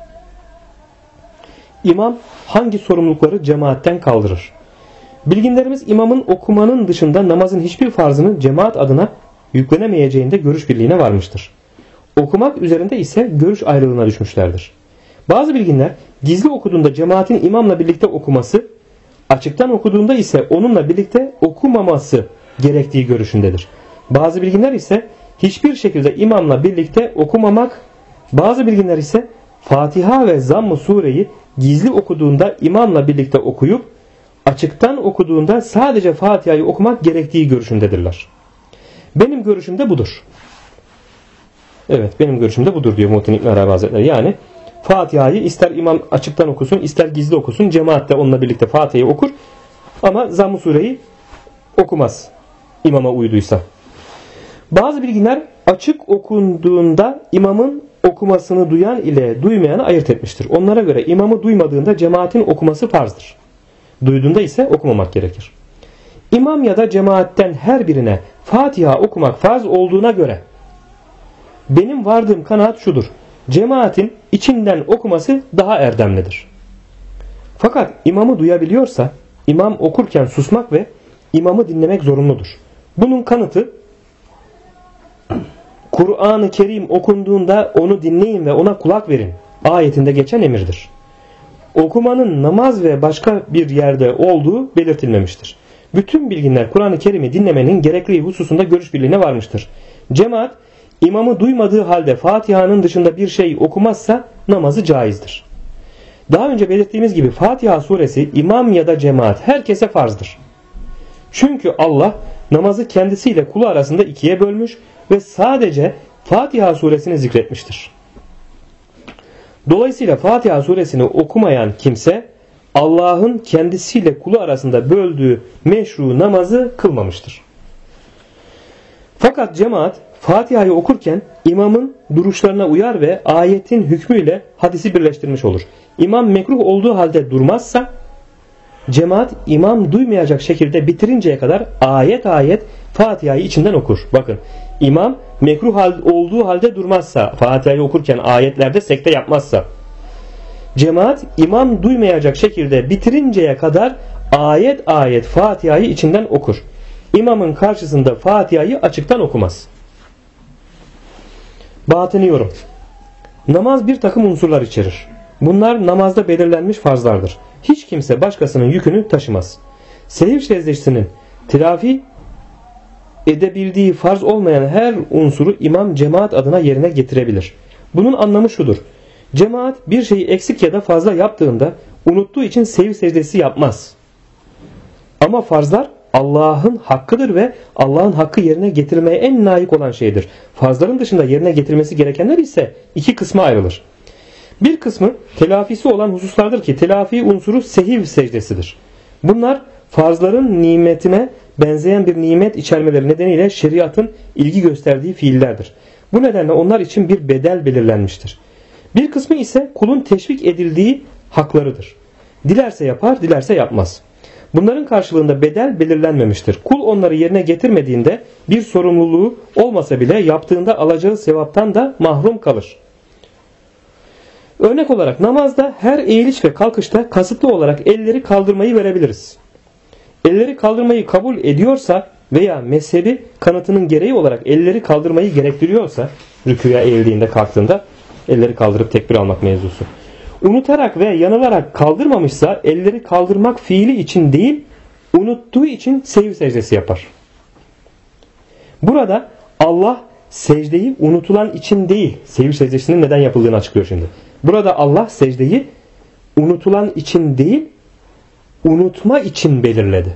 İmam hangi sorumlulukları cemaatten kaldırır? Bilginlerimiz imamın okumanın dışında namazın hiçbir farzını cemaat adına yüklenemeyeceğinde görüş birliğine varmıştır. Okumak üzerinde ise görüş ayrılığına düşmüşlerdir. Bazı bilginler gizli okuduğunda cemaatin imamla birlikte okuması, açıktan okuduğunda ise onunla birlikte okumaması gerektiği görüşündedir. Bazı bilginler ise hiçbir şekilde imamla birlikte okumamak, bazı bilginler ise Fatiha ve Zamm-ı Sure'yi gizli okuduğunda imamla birlikte okuyup, açıktan okuduğunda sadece Fatiha'yı okumak gerektiği görüşündedirler. Benim görüşüm de budur. Evet, benim görüşüm de budur diyor Muhittin İbn Arabi Hazretleri. Yani Fatiha'yı ister imam açıktan okusun, ister gizli okusun, cemaat de onunla birlikte Fatiha'yı okur ama Zamm-ı Sure'yi okumaz imama uyduysa. Bazı bilginler açık okunduğunda imamın okumasını duyan ile duymayanı ayırt etmiştir. Onlara göre imamı duymadığında cemaatin okuması farzdır. Duyduğunda ise okumamak gerekir. İmam ya da cemaatten her birine Fatiha okumak farz olduğuna göre benim vardığım kanaat şudur: cemaatin içinden okuması daha erdemlidir. Fakat imamı duyabiliyorsa imam okurken susmak ve imamı dinlemek zorunludur. Bunun kanıtı Kur'an-ı Kerim okunduğunda onu dinleyin ve ona kulak verin ayetinde geçen emirdir. Okumanın namaz ve başka bir yerde olduğu belirtilmemiştir. Bütün bilginler Kur'an-ı Kerim'i dinlemenin gerekli hususunda görüş birliğine varmıştır. Cemaat imamı duymadığı halde Fatiha'nın dışında bir şey okumazsa namazı caizdir. Daha önce belirttiğimiz gibi Fatiha suresi imam ya da cemaat herkese farzdır. Çünkü Allah namazı kendisiyle kulu arasında ikiye bölmüş ve sadece Fatiha suresini zikretmiştir. Dolayısıyla Fatiha suresini okumayan kimse Allah'ın kendisiyle kulu arasında böldüğü meşru namazı kılmamıştır. Fakat cemaat Fatiha'yı okurken imamın duruşlarına uyar ve ayetin hükmüyle hadisi birleştirmiş olur. İmam mekruh olduğu halde durmazsa Cemaat imam duymayacak şekilde bitirinceye kadar ayet ayet Fatiha'yı içinden okur. Bakın, imam mekruh olduğu halde durmazsa, Fatiha'yı okurken ayetlerde sekte yapmazsa, cemaat imam duymayacak şekilde bitirinceye kadar ayet ayet Fatiha'yı içinden okur. İmamın karşısında Fatiha'yı açıktan okumaz. Batini yorum. Namaz bir takım unsurlar içerir. Bunlar namazda belirlenmiş farzlardır. Hiç kimse başkasının yükünü taşımaz. Sehiv secdesinin telafi edebildiği farz olmayan her unsuru imam cemaat adına yerine getirebilir. Bunun anlamı şudur: cemaat bir şeyi eksik ya da fazla yaptığında unuttuğu için sehiv secdesi yapmaz. Ama farzlar Allah'ın hakkıdır ve Allah'ın hakkı yerine getirilmeye en layık olan şeydir. Farzların dışında yerine getirmesi gerekenler ise iki kısma ayrılır. Bir kısmı telafisi olan hususlardır ki telafi unsuru sehiv secdesidir. Bunlar farzların nimetine benzeyen bir nimet içermeleri nedeniyle şeriatın ilgi gösterdiği fiillerdir. Bu nedenle onlar için bir bedel belirlenmiştir. Bir kısmı ise kulun teşvik edildiği haklarıdır. Dilerse yapar, dilerse yapmaz. Bunların karşılığında bedel belirlenmemiştir. Kul onları yerine getirmediğinde bir sorumluluğu olmasa bile yaptığında alacağı sevaptan da mahrum kalır. Örnek olarak namazda her eğiliş ve kalkışta kasıtlı olarak elleri kaldırmayı verebiliriz. Elleri kaldırmayı kabul ediyorsa veya mezhebi kanıtının gereği olarak elleri kaldırmayı gerektiriyorsa, rükûya eğildiğinde kalktığında elleri kaldırıp tekbir almak mevzusu, unutarak ve yanılarak kaldırmamışsa elleri kaldırmak fiili için değil, unuttuğu için sehiv secdesi yapar. Burada Allah secdeyi unutulan için değil, sehiv secdesinin neden yapıldığını açıklıyor şimdi. Burada Allah secdeyi unutulan için değil, unutma için belirledi.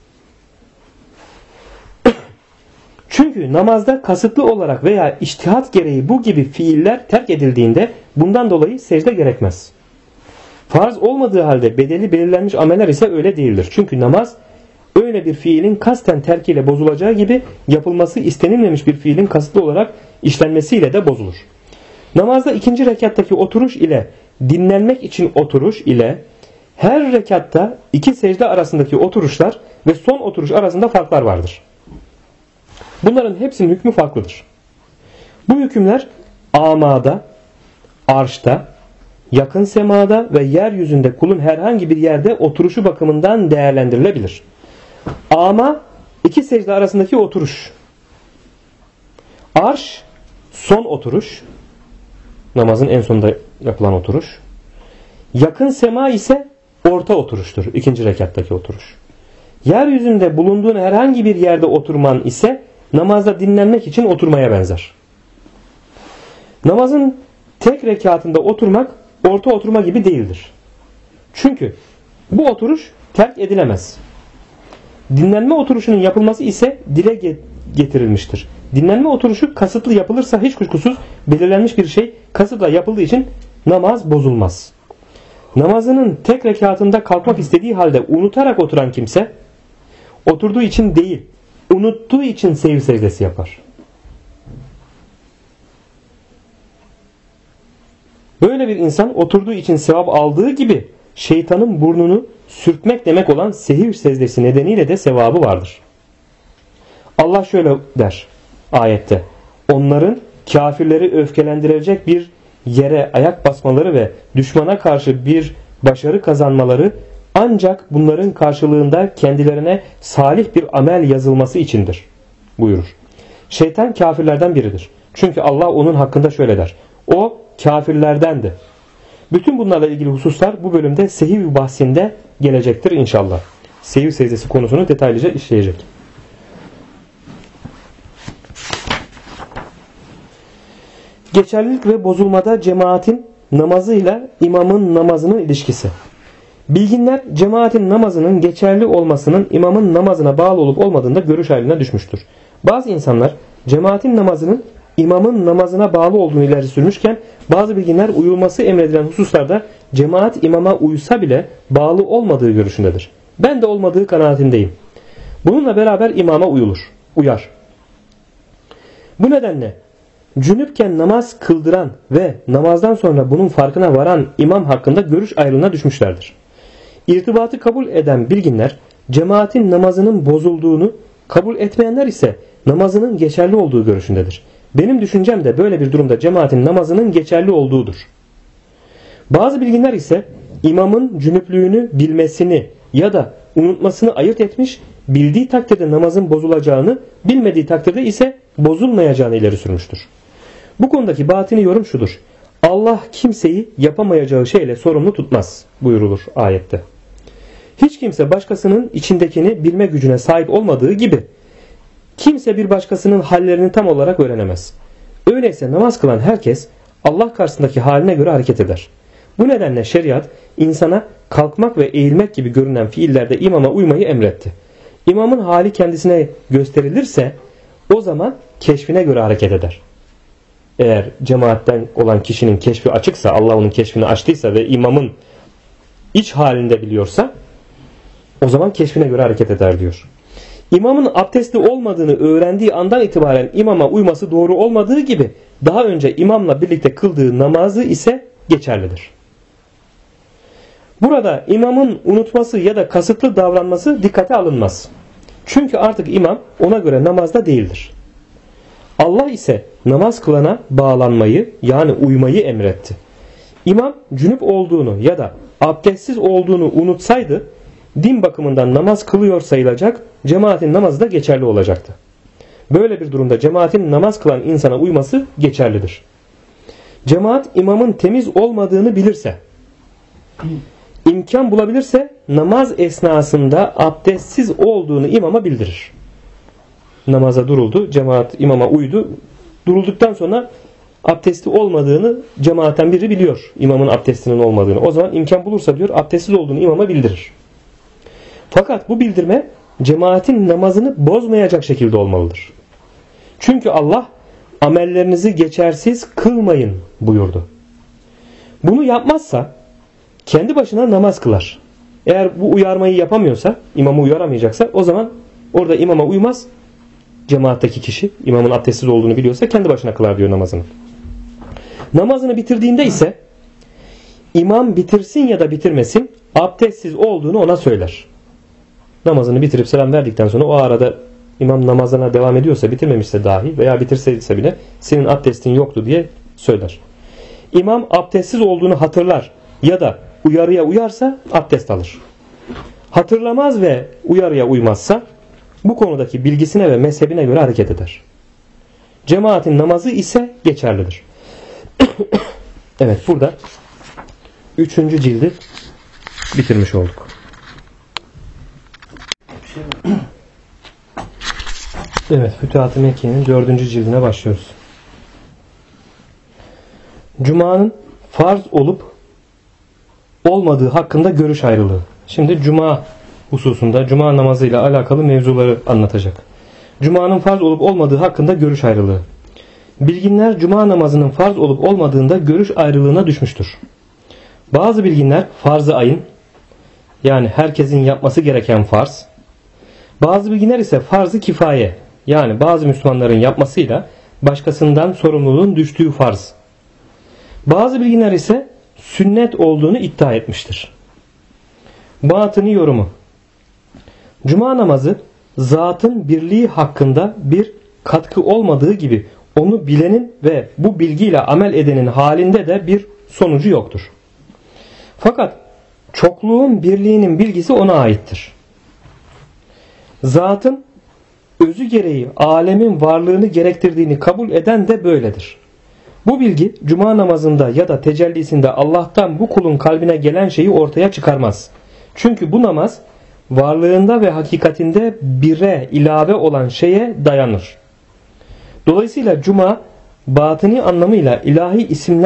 Çünkü namazda kasıtlı olarak veya içtihat gereği bu gibi fiiller terk edildiğinde bundan dolayı secde gerekmez. Farz olmadığı halde bedeli belirlenmiş ameller ise öyle değildir. Çünkü namaz öyle bir fiilin kasten terkiyle bozulacağı gibi yapılması istenilmemiş bir fiilin kasıtlı olarak işlenmesiyle de bozulur. Namazda ikinci rekattaki oturuş ile dinlenmek için oturuş ile her rekatta iki secde arasındaki oturuşlar ve son oturuş arasında farklar vardır. Bunların hepsinin hükmü farklıdır. Bu hükümler amada, arşta, yakın semada ve yeryüzünde kulun herhangi bir yerde oturuşu bakımından değerlendirilebilir. Ama iki secde arasındaki oturuş. Arş son oturuş. Namazın en sonunda yapılan oturuş. Yakın sema ise orta oturuştur. İkinci rekattaki oturuş. Yeryüzünde bulunduğun herhangi bir yerde oturman ise namazda dinlenmek için oturmaya benzer. Namazın tek rekatında oturmak orta oturma gibi değildir. Çünkü bu oturuş terk edilemez. Dinlenme oturuşunun yapılması ise dile getirilmiştir. Dinlenme oturuşu kasıtlı yapılırsa hiç kuşkusuz belirlenmiş bir şey kasıtla yapıldığı için namaz bozulmaz. Namazının tek rekatında kalkmak istediği halde unutarak oturan kimse oturduğu için değil, unuttuğu için sehiv secdesi yapar. Böyle bir insan oturduğu için sevap aldığı gibi şeytanın burnunu sürtmek demek olan sehiv secdesi nedeniyle de sevabı vardır. Allah şöyle der ayette: onların kafirleri öfkelendirecek bir yere ayak basmaları ve düşmana karşı bir başarı kazanmaları ancak bunların karşılığında kendilerine salih bir amel yazılması içindir buyurur. Şeytan kafirlerden biridir. Çünkü Allah onun hakkında şöyle der: o kafirlerdendi. Bütün bunlarla ilgili hususlar bu bölümde sehiv bahsinde gelecektir inşallah. Sehiv secdesi konusunu detaylıca işleyecek. Geçerlilik ve bozulmada cemaatin namazıyla imamın namazının ilişkisi. Bilginler cemaatin namazının geçerli olmasının imamın namazına bağlı olup olmadığında görüş ayrılığına düşmüştür. Bazı insanlar cemaatin namazının imamın namazına bağlı olduğunu ileri sürmüşken bazı bilginler uyulması emredilen hususlarda cemaat imama uysa bile bağlı olmadığı görüşündedir. Ben de olmadığı kanaatindeyim. Bununla beraber imama uyar. Bu nedenle cünüpken namaz kıldıran ve namazdan sonra bunun farkına varan imam hakkında görüş ayrılığına düşmüşlerdir. İrtibatı kabul eden bilginler cemaatin namazının bozulduğunu, kabul etmeyenler ise namazının geçerli olduğu görüşündedir. Benim düşüncem de böyle bir durumda cemaatin namazının geçerli olduğudur. Bazı bilginler ise imamın cünüplüğünü bilmesini ya da unutmasını ayırt etmiş, bildiği takdirde namazın bozulacağını, bilmediği takdirde ise bozulmayacağını ileri sürmüştür. Bu konudaki batini yorum şudur: Allah kimseyi yapamayacağı şeyle sorumlu tutmaz buyurulur ayette. Hiç kimse başkasının içindekini bilme gücüne sahip olmadığı gibi kimse bir başkasının hallerini tam olarak öğrenemez. Öyleyse namaz kılan herkes Allah karşısındaki haline göre hareket eder. Bu nedenle şeriat insana kalkmak ve eğilmek gibi görünen fiillerde imama uymayı emretti. İmamın hali kendisine gösterilirse o zaman keşfine göre hareket eder. Eğer cemaatten olan kişinin keşfi açıksa, Allah onun keşfini açtıysa ve imamın iç halinde biliyorsa o zaman keşfine göre hareket eder diyor. İmamın abdestli olmadığını öğrendiği andan itibaren imama uyması doğru olmadığı gibi daha önce imamla birlikte kıldığı namazı ise geçerlidir. Burada imamın unutması ya da kasıtlı davranması dikkate alınmaz. Çünkü artık imam ona göre namazda değildir. Allah ise namaz kılana bağlanmayı yani uymayı emretti. İmam cünüp olduğunu ya da abdestsiz olduğunu unutsaydı din bakımından namaz kılıyor sayılacak, cemaatin namazı da geçerli olacaktı. Böyle bir durumda cemaatin namaz kılan insana uyması geçerlidir. Cemaat imamın temiz olmadığını bilirse, imkan bulabilirse namaz esnasında abdestsiz olduğunu imama bildirir. Namaza duruldu, cemaat imama uydu. Durulduktan sonra abdestli olmadığını cemaatten biri biliyor. İmamın abdestinin olmadığını. O zaman imkan bulursa diyor abdestsiz olduğunu imama bildirir. Fakat bu bildirme cemaatin namazını bozmayacak şekilde olmalıdır. Çünkü Allah amellerinizi geçersiz kılmayın buyurdu. Bunu yapmazsa kendi başına namaz kılar. Eğer bu uyarmayı yapamıyorsa, imamı uyaramayacaksa o zaman orada imama uymaz. Cemaatteki kişi imamın abdestsiz olduğunu biliyorsa kendi başına kılar diyor namazını. Namazını bitirdiğinde ise imam bitirsin ya da bitirmesin abdestsiz olduğunu ona söyler. Namazını bitirip selam verdikten sonra o arada imam namazına devam ediyorsa, bitirmemişse dahi veya bitirseyse bile senin abdestin yoktu diye söyler. İmam abdestsiz olduğunu hatırlar ya da uyarıya uyarsa abdest alır. Hatırlamaz ve uyarıya uymazsa bu konudaki bilgisine ve mezhebine göre hareket eder. Cemaatin namazı ise geçerlidir. Evet, burada 3. cildi bitirmiş olduk. Evet, Fütuhat-ı Mekke'nin 4. cildine başlıyoruz. Cuma'nın farz olup olmadığı hakkında görüş ayrılığı. Şimdi Cuma hususunda, Cuma namazıyla alakalı mevzuları anlatacak. Cuma'nın farz olup olmadığı hakkında görüş ayrılığı. Bilginler Cuma namazının farz olup olmadığında görüş ayrılığına düşmüştür. Bazı bilginler farz-ı ayın, yani herkesin yapması gereken farz. Bazı bilginler ise farz-ı kifaye, yani bazı Müslümanların yapmasıyla başkasından sorumluluğun düştüğü farz. Bazı bilginler ise sünnet olduğunu iddia etmiştir. Batını yorumu. Cuma namazı zatın birliği hakkında bir katkı olmadığı gibi onu bilenin ve bu bilgiyle amel edenin halinde de bir sonucu yoktur. Fakat çokluğun birliğinin bilgisi ona aittir. Zatın özü gereği alemin varlığını gerektirdiğini kabul eden de böyledir. Bu bilgi Cuma namazında ya da tecellisinde Allah'tan bu kulun kalbine gelen şeyi ortaya çıkarmaz. Çünkü bu namaz varlığında ve hakikatinde bire ilave olan şeye dayanır. Dolayısıyla Cuma batini anlamıyla ilahi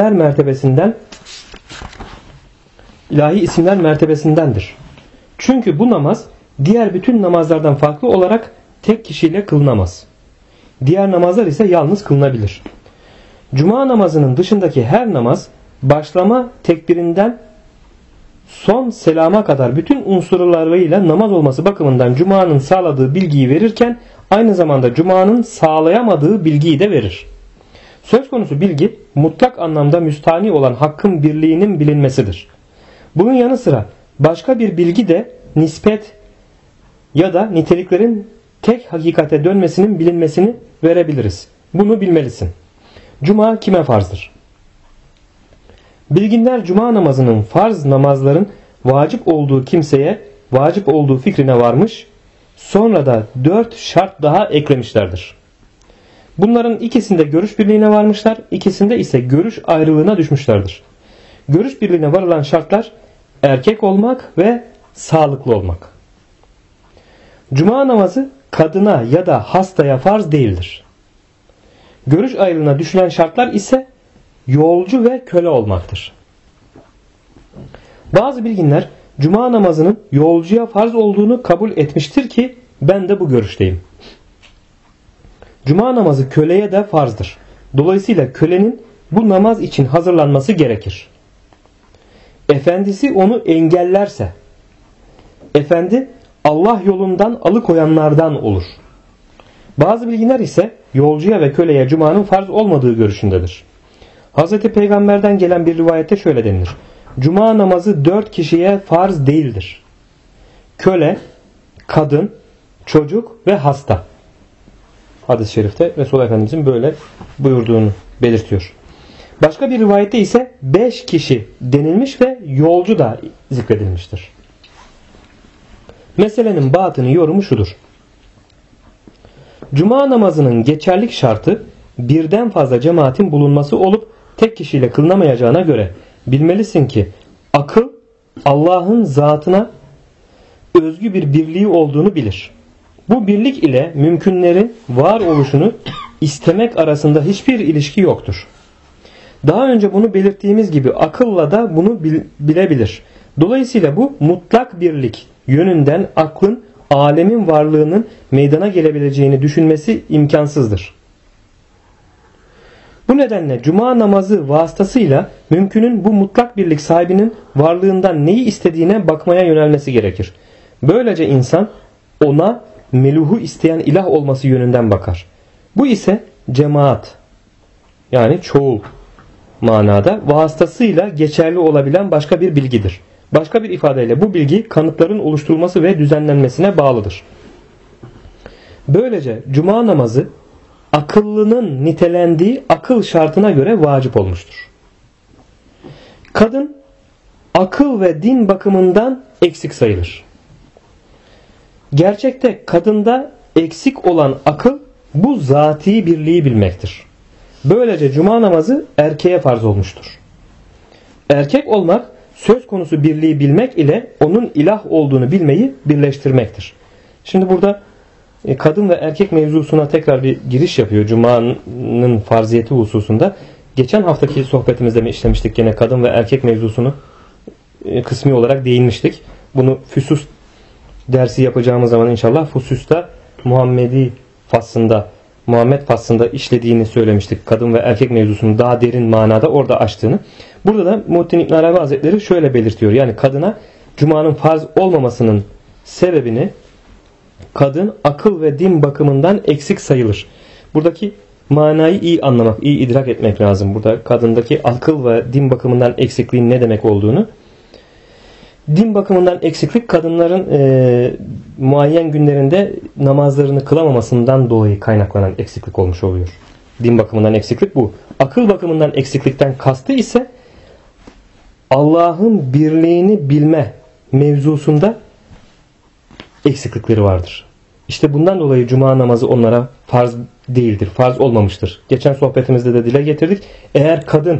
isimler mertebesindendir. Çünkü bu namaz diğer bütün namazlardan farklı olarak tek kişiyle kılınamaz. Diğer namazlar ise yalnız kılınabilir. Cuma namazının dışındaki her namaz başlama tekbirinden son selama kadar bütün unsurlarıyla namaz olması bakımından Cuma'nın sağladığı bilgiyi verirken aynı zamanda Cuma'nın sağlayamadığı bilgiyi de verir. Söz konusu bilgi mutlak anlamda müstani olan hakkın birliğinin bilinmesidir. Bunun yanı sıra Başka bir bilgi de nispet ya da niteliklerin tek hakikate dönmesinin bilinmesini verebiliriz. Bunu bilmelisin. Cuma kime farzdır? Bilginler cuma namazının farz namazların vacip olduğu kimseye vacip olduğu fikrine varmış, sonra da 4 şart daha eklemişlerdir. Bunların ikisinde görüş birliğine varmışlar, ikisinde ise görüş ayrılığına düşmüşlerdir. Görüş birliğine varılan şartlar erkek olmak ve sağlıklı olmak. Cuma namazı kadına ya da hastaya farz değildir. Görüş ayrılığına düşülen şartlar ise yolcu ve köle olmaktır. Bazı bilginler cuma namazının yolcuya farz olduğunu kabul etmiştir ki ben de bu görüşteyim. Cuma namazı köleye de farzdır. Dolayısıyla kölenin bu namaz için hazırlanması gerekir. Efendisi onu engellerse, efendi Allah yolundan alıkoyanlardan olur. Bazı bilginler ise yolcuya ve köleye cumanın farz olmadığı görüşündedir. Hz. Peygamber'den gelen bir rivayette şöyle denilir. Cuma namazı 4 kişiye farz değildir. Köle, kadın, çocuk ve hasta. Hadis-i şerifte Resulullah Efendimizin böyle buyurduğunu belirtiyor. Başka bir rivayette ise 5 kişi denilmiş ve yolcu da zikredilmiştir. Meselenin batını yorumu şudur. Cuma namazının geçerlik şartı birden fazla cemaatin bulunması olup tek kişiyle kılınamayacağına göre bilmelisin ki akıl Allah'ın zatına özgü bir birliği olduğunu bilir. Bu birlik ile mümkünlerin var oluşunu istemek arasında hiçbir ilişki yoktur. Daha önce bunu belirttiğimiz gibi akılla da bunu bilebilir. Dolayısıyla bu mutlak birlik yönünden aklın alemin varlığının meydana gelebileceğini düşünmesi imkansızdır. Bu nedenle cuma namazı vasıtasıyla mümkünün bu mutlak birlik sahibinin varlığından neyi istediğine bakmaya yönelmesi gerekir. Böylece insan ona meluhu isteyen ilah olması yönünden bakar. Bu ise cemaat yani çoğul manada vasıtasıyla geçerli olabilen başka bir bilgidir. Başka bir ifadeyle bu bilgi kanıtların oluşturulması ve düzenlenmesine bağlıdır. Böylece cuma namazı akıllının nitelendiği akıl şartına göre vacip olmuştur. Kadın akıl ve din bakımından eksik sayılır. Gerçekte kadında eksik olan akıl bu zati birliği bilmektir. Böylece cuma namazı erkeğe farz olmuştur. Erkek olmak söz konusu birliği bilmek ile onun ilah olduğunu bilmeyi birleştirmektir. Şimdi burada kadın ve erkek mevzusuna tekrar bir giriş yapıyor Cuma'nın farziyeti hususunda. Geçen haftaki sohbetimizde mi işlemiştik gene kadın ve erkek mevzusunu kısmi olarak değinmiştik. Bunu füsus dersi yapacağımız zaman inşallah Fusus'ta Muhammed faslında işlediğini söylemiştik. Kadın ve erkek mevzusunu daha derin manada orada açtığını. Burada da Muhittin İbn Arabi Hazretleri şöyle belirtiyor. Yani kadına Cuma'nın farz olmamasının sebebini kadın akıl ve din bakımından eksik sayılır. Buradaki manayı iyi anlamak, iyi idrak etmek lazım. Burada kadındaki akıl ve din bakımından eksikliğin ne demek olduğunu. Din bakımından eksiklik kadınların muayyen günlerinde namazlarını kılamamasından dolayı kaynaklanan eksiklik olmuş oluyor. Din bakımından eksiklik bu. Akıl bakımından eksiklikten kastı ise Allah'ın birliğini bilme mevzusunda eksiklikleri vardır. İşte bundan dolayı cuma namazı onlara farz değildir. Farz olmamıştır. Geçen sohbetimizde de dile getirdik. Eğer kadın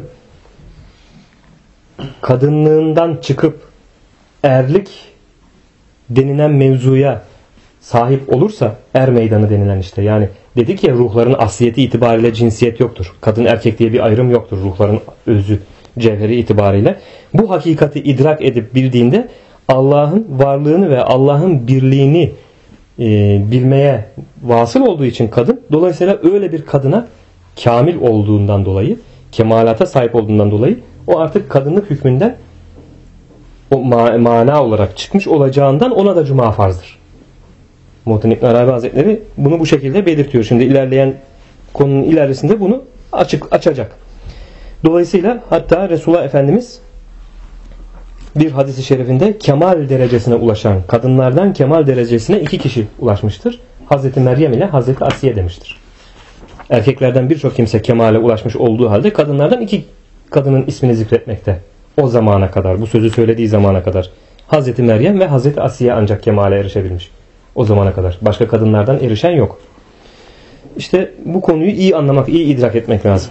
kadınlığından çıkıp erlik denilen mevzuya sahip olursa er meydanı denilen işte yani dedik ya ruhların asliyeti itibariyle cinsiyet yoktur. Kadın erkek diye bir ayrım yoktur ruhların özü cevheri itibariyle. Bu hakikati idrak edip bildiğinde Allah'ın varlığını ve Allah'ın birliğini bilmeye vasıl olduğu için kadın dolayısıyla öyle bir kadına kamil olduğundan dolayı kemalata sahip olduğundan dolayı o artık kadınlık hükmünden o mana olarak çıkmış olacağından ona da cuma farzdır. Muhittin İbn Arabi Hazretleri bunu bu şekilde belirtiyor. Şimdi ilerleyen konunun ilerisinde bunu açacak. Dolayısıyla hatta Resulullah Efendimiz bir hadis-i şerifinde kemal derecesine ulaşan kadınlardan kemal derecesine 2 kişi ulaşmıştır. Hazreti Meryem ile Hazreti Asiye demiştir. Erkeklerden birçok kimse kemale ulaşmış olduğu halde kadınlardan 2 kadının ismini zikretmekte. O zamana kadar, bu sözü söylediği zamana kadar. Hazreti Meryem ve Hazreti Asiye ancak kemale erişebilmiş. O zamana kadar. Başka kadınlardan erişen yok. İşte bu konuyu iyi anlamak, iyi idrak etmek lazım.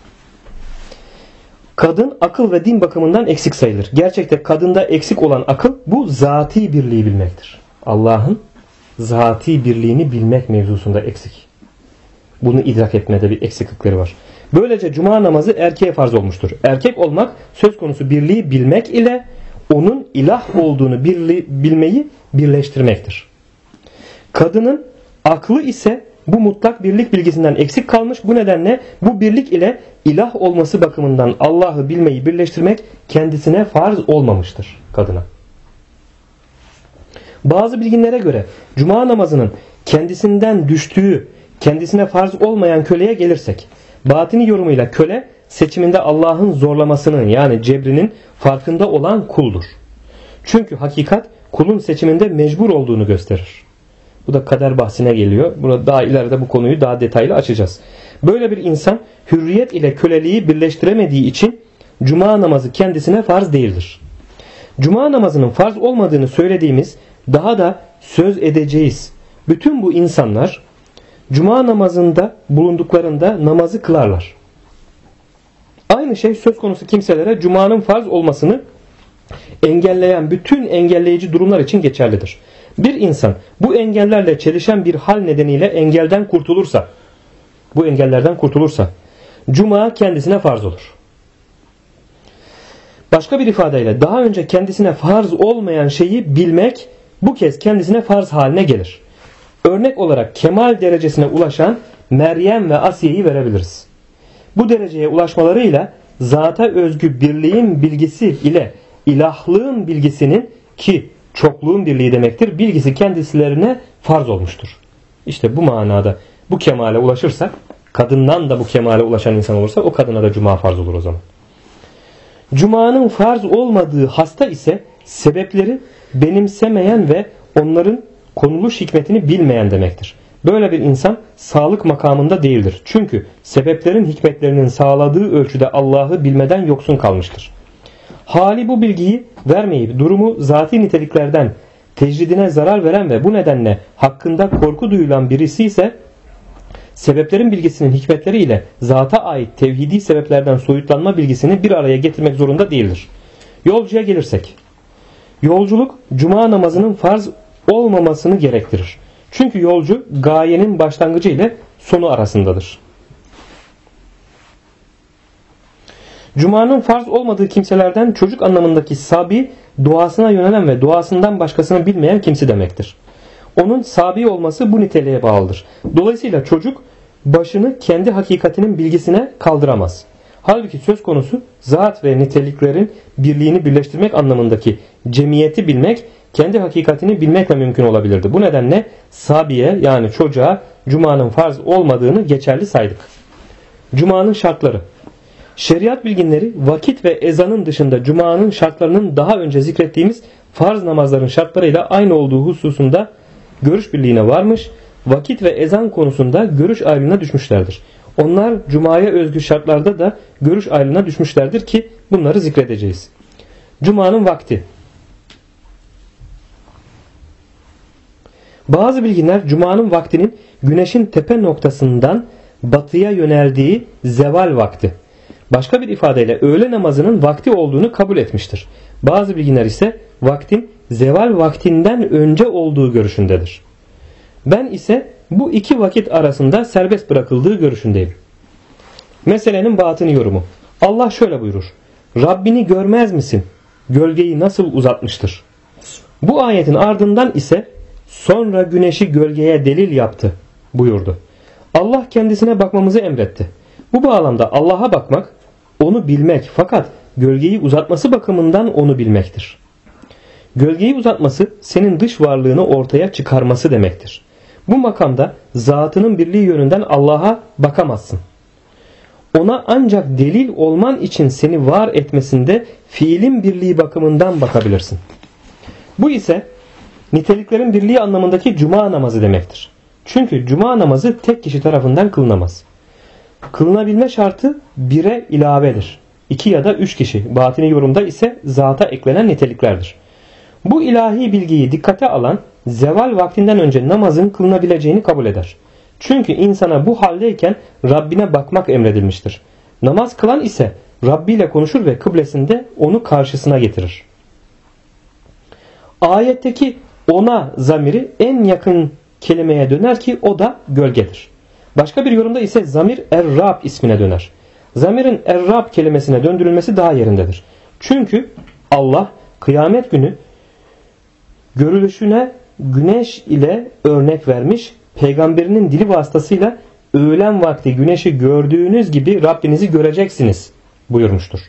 Kadın akıl ve din bakımından eksik sayılır. Gerçekte kadında eksik olan akıl bu zati birliği bilmektir. Allah'ın zati birliğini bilmek mevzusunda eksik. Bunu idrak etmede bir eksiklikleri var. Böylece cuma namazı erkeğe farz olmuştur. Erkek olmak söz konusu birliği bilmek ile onun ilah olduğunu bilmeyi birleştirmektir. Kadının aklı ise bu mutlak birlik bilgisinden eksik kalmış. Bu nedenle bu birlik ile ilah olması bakımından Allah'ı bilmeyi birleştirmek kendisine farz olmamıştır kadına. Bazı bilginlere göre cuma namazının kendisinden düştüğü, kendisine farz olmayan köleye gelirsek, batini yorumuyla köle seçiminde Allah'ın zorlamasının yani cebrinin farkında olan kuldur. Çünkü hakikat kulun seçiminde mecbur olduğunu gösterir. Bu da kader bahsine geliyor. Burada daha ileride bu konuyu daha detaylı açacağız. Böyle bir insan hürriyet ile köleliği birleştiremediği için cuma namazı kendisine farz değildir. Cuma namazının farz olmadığını söylediğimiz, daha da söz edeceğiz bütün bu insanlar cuma namazında bulunduklarında namazı kılarlar. Aynı şey söz konusu kimselere cumanın farz olmasını engelleyen bütün engelleyici durumlar için geçerlidir. Bir insan bu engellerle çelişen bir hal nedeniyle bu engellerden kurtulursa cuma kendisine farz olur. Başka bir ifadeyle daha önce kendisine farz olmayan şeyi bilmek bu kez kendisine farz haline gelir. Örnek olarak kemal derecesine ulaşan Meryem ve Asiye'yi verebiliriz. Bu dereceye ulaşmalarıyla zata özgü birliğin bilgisi ile ilahlığın bilgisinin, ki çokluğun birliği demektir, bilgisi kendisilerine farz olmuştur. İşte bu manada bu kemale ulaşırsak, kadından da bu kemale ulaşan insan olursa o kadına da cuma farz olur o zaman. Cumanın farz olmadığı hasta ise sebepleri benimsemeyen ve onların konuluş hikmetini bilmeyen demektir. Böyle bir insan sağlık makamında değildir. Çünkü sebeplerin hikmetlerinin sağladığı ölçüde Allah'ı bilmeden yoksun kalmıştır. Hali bu bilgiyi vermeyip durumu zati niteliklerden tecridine zarar veren ve bu nedenle hakkında korku duyulan birisi ise sebeplerin bilgisinin hikmetleri ile zata ait tevhidi sebeplerden soyutlanma bilgisini bir araya getirmek zorunda değildir. Yolcuya gelirsek, yolculuk cuma namazının farz olmamasını gerektirir. Çünkü yolcu gayenin başlangıcı ile sonu arasındadır. Cuma'nın farz olmadığı kimselerden çocuk anlamındaki sabi, duasına yönelen ve duasından başkasını bilmeyen kimse demektir. Onun sabi olması bu niteliğe bağlıdır. Dolayısıyla çocuk başını kendi hakikatinin bilgisine kaldıramaz. Halbuki söz konusu zat ve niteliklerin birliğini birleştirmek anlamındaki cemiyeti bilmek, kendi hakikatini bilmekle mümkün olabilirdi. Bu nedenle sabiye yani çocuğa Cuma'nın farz olmadığını geçerli saydık. Cuma'nın şartları. Şeriat bilginleri vakit ve ezanın dışında Cuma'nın şartlarının daha önce zikrettiğimiz farz namazların şartlarıyla aynı olduğu hususunda görüş birliğine varmış, vakit ve ezan konusunda görüş ayrılığına düşmüşlerdir. Onlar Cuma'ya özgü şartlarda da görüş ayrılığına düşmüşlerdir ki bunları zikredeceğiz. Cuma'nın vakti. Bazı bilginler Cuma'nın vaktinin güneşin tepe noktasından batıya yöneldiği zeval vakti, başka bir ifadeyle öğle namazının vakti olduğunu kabul etmiştir. Bazı bilginler ise vaktin zeval vaktinden önce olduğu görüşündedir. Ben ise bu iki vakit arasında serbest bırakıldığı görüşündeyim. Meselenin batını yorumu. Allah şöyle buyurur: Rabbini görmez misin? Gölgeyi nasıl uzatmıştır? Bu ayetin ardından ise sonra güneşi gölgeye delil yaptı buyurdu. Allah kendisine bakmamızı emretti. Bu bağlamda Allah'a bakmak, onu bilmek, fakat gölgeyi uzatması bakımından onu bilmektir. Gölgeyi uzatması senin dış varlığını ortaya çıkarması demektir. Bu makamda zatının birliği yönünden Allah'a bakamazsın. ona ancak delil olman için seni var etmesinde fiilin birliği bakımından bakabilirsin. Bu ise niteliklerin birliği anlamındaki cuma namazı demektir. Çünkü cuma namazı tek kişi tarafından kılınamaz. Kılınabilme şartı 1'e ilavedir. 2 ya da 3 kişi. Batini yorumda ise zata eklenen niteliklerdir. Bu ilahi bilgiyi dikkate alan zeval vaktinden önce namazın kılınabileceğini kabul eder. Çünkü insana bu haldeyken Rabbine bakmak emredilmiştir. Namaz kılan ise Rabbi ile konuşur ve kıblesinde onu karşısına getirir. Ayetteki ona zamiri en yakın kelimeye döner ki o da gölgedir. Başka bir yorumda ise zamir Er-Rab ismine döner. Zamirin Er-Rab kelimesine döndürülmesi daha yerindedir. Çünkü Allah kıyamet günü görülüşüne güneş ile örnek vermiş, peygamberinin dili vasıtasıyla öğlen vakti güneşi gördüğünüz gibi Rabbinizi göreceksiniz buyurmuştur.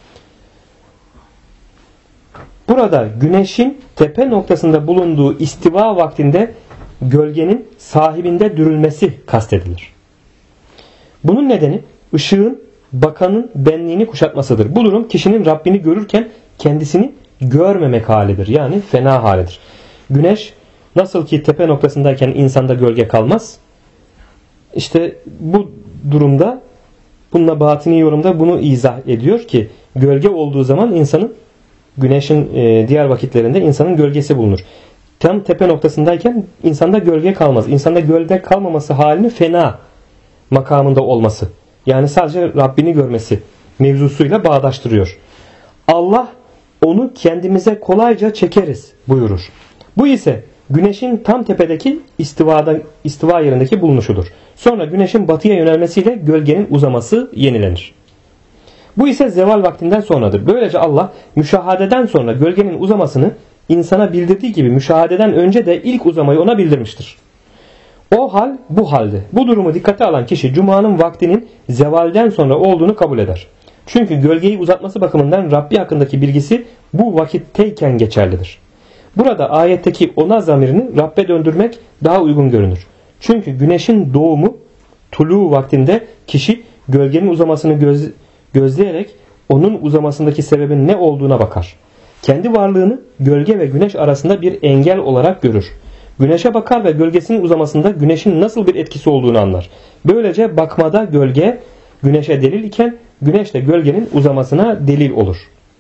Burada güneşin tepe noktasında bulunduğu istiva vaktinde gölgenin sahibinde dürülmesi kastedilir. Bunun nedeni ışığın bakanın benliğini kuşatmasıdır. Bu durum kişinin Rabbini görürken kendisini görmemek halidir. Yani fena halidir. Güneş nasıl ki tepe noktasındayken insanda gölge kalmaz. İşte bu durumda bununla batini yorumda bunu izah ediyor ki gölge olduğu zaman insanın güneşin diğer vakitlerinde insanın gölgesi bulunur. Tam tepe noktasındayken insanda gölge kalmaz. İnsanda gölge kalmaması halini fena makamında olması. Yani sadece Rabbini görmesi mevzusuyla bağdaştırıyor. Allah onu kendimize kolayca çekeriz buyurur. Bu ise güneşin tam tepedeki istiva yerindeki bulunuşudur. Sonra güneşin batıya yönelmesiyle gölgenin uzaması yenilenir. Bu ise zeval vaktinden sonradır. Böylece Allah müşahadeden sonra gölgenin uzamasını insana bildirdiği gibi müşahadeden önce de ilk uzamayı ona bildirmiştir. O hal bu halde. Bu durumu dikkate alan kişi Cuma'nın vaktinin zevalden sonra olduğunu kabul eder. Çünkü gölgeyi uzatması bakımından Rabbi hakkındaki bilgisi bu vakitteyken geçerlidir. Burada ayetteki ona zamirini Rabbe döndürmek daha uygun görünür. Çünkü güneşin doğumu tulu vaktinde kişi gölgenin uzamasını gözleyerek onun uzamasındaki sebebin ne olduğuna bakar. Kendi varlığını gölge ve güneş arasında bir engel olarak görür. Güneşe bakar ve gölgesinin uzamasında güneşin nasıl bir etkisi olduğunu anlar. Böylece bakmada gölge güneşe delil iken güneş de gölgenin uzamasına delil olur.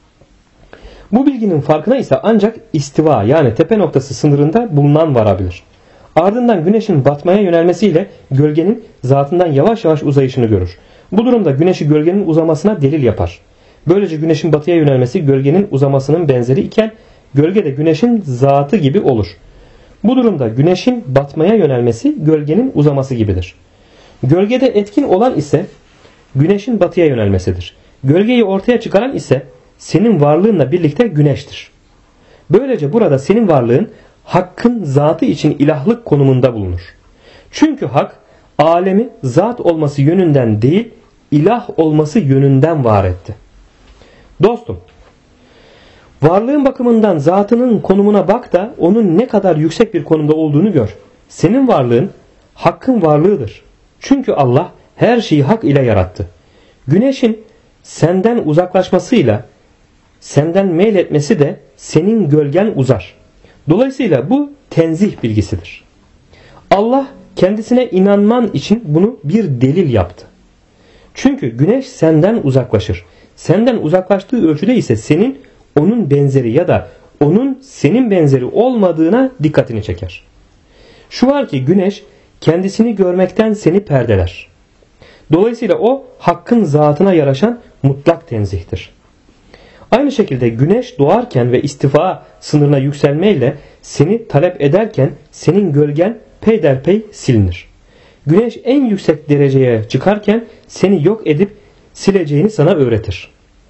Bu bilginin farkına ise ancak istiva yani tepe noktası sınırında bulunan varabilir. Ardından güneşin batmaya yönelmesiyle gölgenin zatından yavaş yavaş uzayışını görür. Bu durumda güneşi gölgenin uzamasına delil yapar. Böylece güneşin batıya yönelmesi gölgenin uzamasının benzeri iken gölge de güneşin zatı gibi olur. Bu durumda güneşin batmaya yönelmesi gölgenin uzaması gibidir. Gölgede etkin olan ise güneşin batıya yönelmesidir. Gölgeyi ortaya çıkaran ise senin varlığınla birlikte güneştir. Böylece burada senin varlığın Hakk'ın zatı için ilahlık konumunda bulunur. Çünkü Hak alemi zat olması yönünden değil ilah olması yönünden var etti. Dostum, varlığın bakımından zatının konumuna bak da onun ne kadar yüksek bir konumda olduğunu gör. Senin varlığın Hakk'ın varlığıdır. Çünkü Allah her şeyi hak ile yarattı. Güneşin senden uzaklaşmasıyla senden meyletmesi de senin gölgen uzar. Dolayısıyla bu tenzih bilgisidir. Allah kendisine inanman için bunu bir delil yaptı. Çünkü güneş senden uzaklaşır. Senden uzaklaştığı ölçüde ise senin onun benzeri ya da onun senin benzeri olmadığına dikkatini çeker. Şu var ki güneş kendisini görmekten seni perdeler. Dolayısıyla o Hakk'ın zatına yaraşan mutlak tenzihtir. Aynı şekilde güneş doğarken ve istifa sınırına yükselmeyle seni talep ederken senin gölgen peyderpey silinir. Güneş en yüksek dereceye çıkarken seni yok edip sileceğini sana öğretir.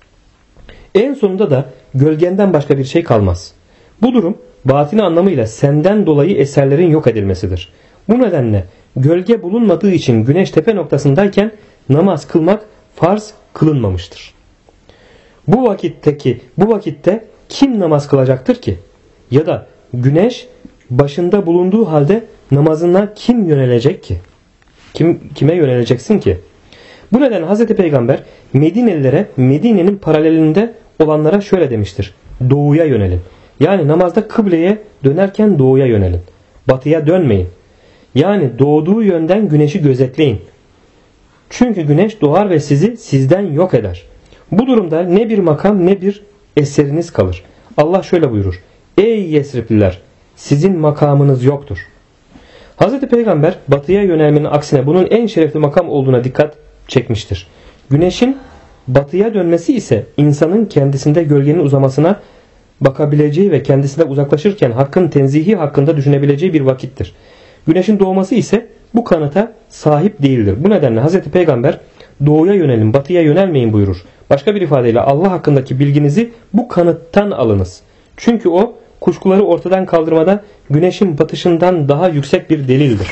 En sonunda da gölgenden başka bir şey kalmaz. Bu durum batini anlamıyla senden dolayı eserlerin yok edilmesidir. Bu nedenle gölge bulunmadığı için güneş tepe noktasındayken namaz kılmak farz kılınmamıştır. Bu vakitte kim namaz kılacaktır ki? Ya da güneş başında bulunduğu halde namazına kim yönelecek ki? Kime yöneleceksin ki? Bu nedenle Hz. Peygamber Medinelilere Medine'nin paralelinde olanlara şöyle demiştir. Doğuya yönelin. Yani namazda kıbleye dönerken doğuya yönelin. Batıya dönmeyin. Yani doğduğu yönden güneşi gözetleyin. Çünkü güneş doğar ve sizi sizden yok eder. Bu durumda ne bir makam ne bir eseriniz kalır. Allah şöyle buyurur. Ey Yesripliler! Sizin makamınız yoktur. Hz. Peygamber batıya yönelmenin aksine bunun en şerefli makam olduğuna dikkat çekmiştir. Güneşin batıya dönmesi ise insanın kendisinde gölgenin uzamasına bakabileceği ve kendisine uzaklaşırken hakkın tenzihi hakkında düşünebileceği bir vakittir. Güneşin doğması ise bu kanıta sahip değildir. Bu nedenle Hz. Peygamber doğuya yönelin, batıya yönelmeyin buyurur. Başka bir ifadeyle Allah hakkındaki bilginizi bu kanıttan alınız. Çünkü o kuşkuları ortadan kaldırmada güneşin batışından daha yüksek bir delildir.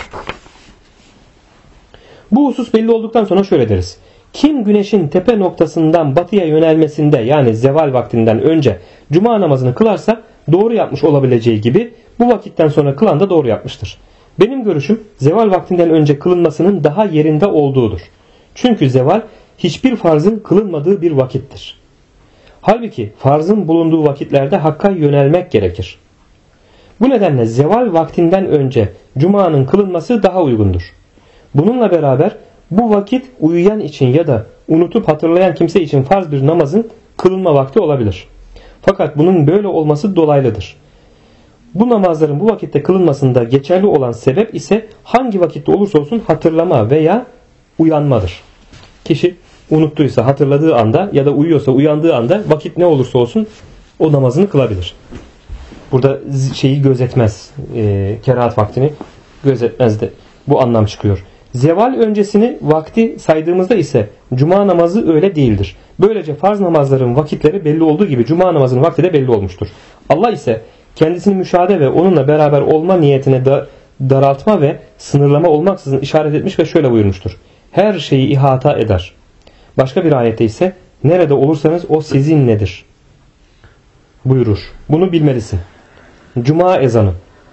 Bu husus belli olduktan sonra şöyle deriz. Kim güneşin tepe noktasından batıya yönelmesinde yani zeval vaktinden önce cuma namazını kılarsa doğru yapmış olabileceği gibi bu vakitten sonra kılan da doğru yapmıştır. Benim görüşüm zeval vaktinden önce kılınmasının daha yerinde olduğudur. Çünkü zeval hiçbir farzın kılınmadığı bir vakittir. Halbuki farzın bulunduğu vakitlerde hakka yönelmek gerekir. Bu nedenle zeval vaktinden önce cumanın kılınması daha uygundur. Bununla beraber bu vakit uyuyan için ya da unutup hatırlayan kimse için farz bir namazın kılınma vakti olabilir. Fakat bunun böyle olması dolaylıdır. Bu namazların bu vakitte kılınmasında geçerli olan sebep ise hangi vakitte olursa olsun hatırlama veya uyanmadır. Kişi unuttuysa hatırladığı anda ya da uyuyorsa uyandığı anda vakit ne olursa olsun o namazını kılabilir. Burada şeyi gözetmez, kerahat vaktini gözetmez de bu anlam çıkıyor. Zeval öncesini vakti saydığımızda ise cuma namazı öyle değildir. Böylece farz namazların vakitleri belli olduğu gibi cuma namazının vakti de belli olmuştur. Allah ise kendisini müşahede ve onunla beraber olma niyetine daraltma ve sınırlama olmaksızın işaret etmiş ve şöyle buyurmuştur. Her şeyi ihata eder. Başka bir ayette ise nerede olursanız o sizinledir buyurur. Bunu bilmelisin. Cuma ezanı.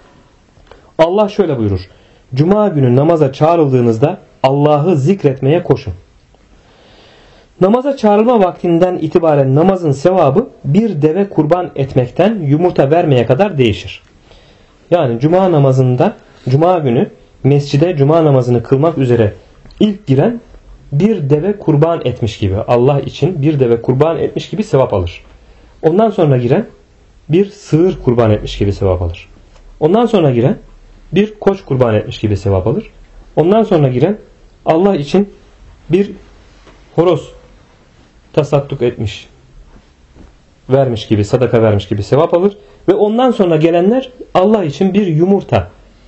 Allah şöyle buyurur. Cuma günü namaza çağrıldığınızda Allah'ı zikretmeye koşun. Namaza çağrılma vaktinden itibaren namazın sevabı bir deve kurban etmekten yumurta vermeye kadar değişir. Yani cuma namazında cuma günü mescide cuma namazını kılmak üzere ilk giren bir deve kurban etmiş gibi Allah için bir deve kurban etmiş gibi sevap alır. Ondan sonra giren bir sığır kurban etmiş gibi sevap alır. Ondan sonra giren bir koç kurban etmiş gibi sevap alır. Ondan sonra giren Allah için bir horoz tasadduk etmiş, vermiş gibi, sadaka vermiş gibi sevap alır. Ve ondan sonra gelenler Allah için bir yumurta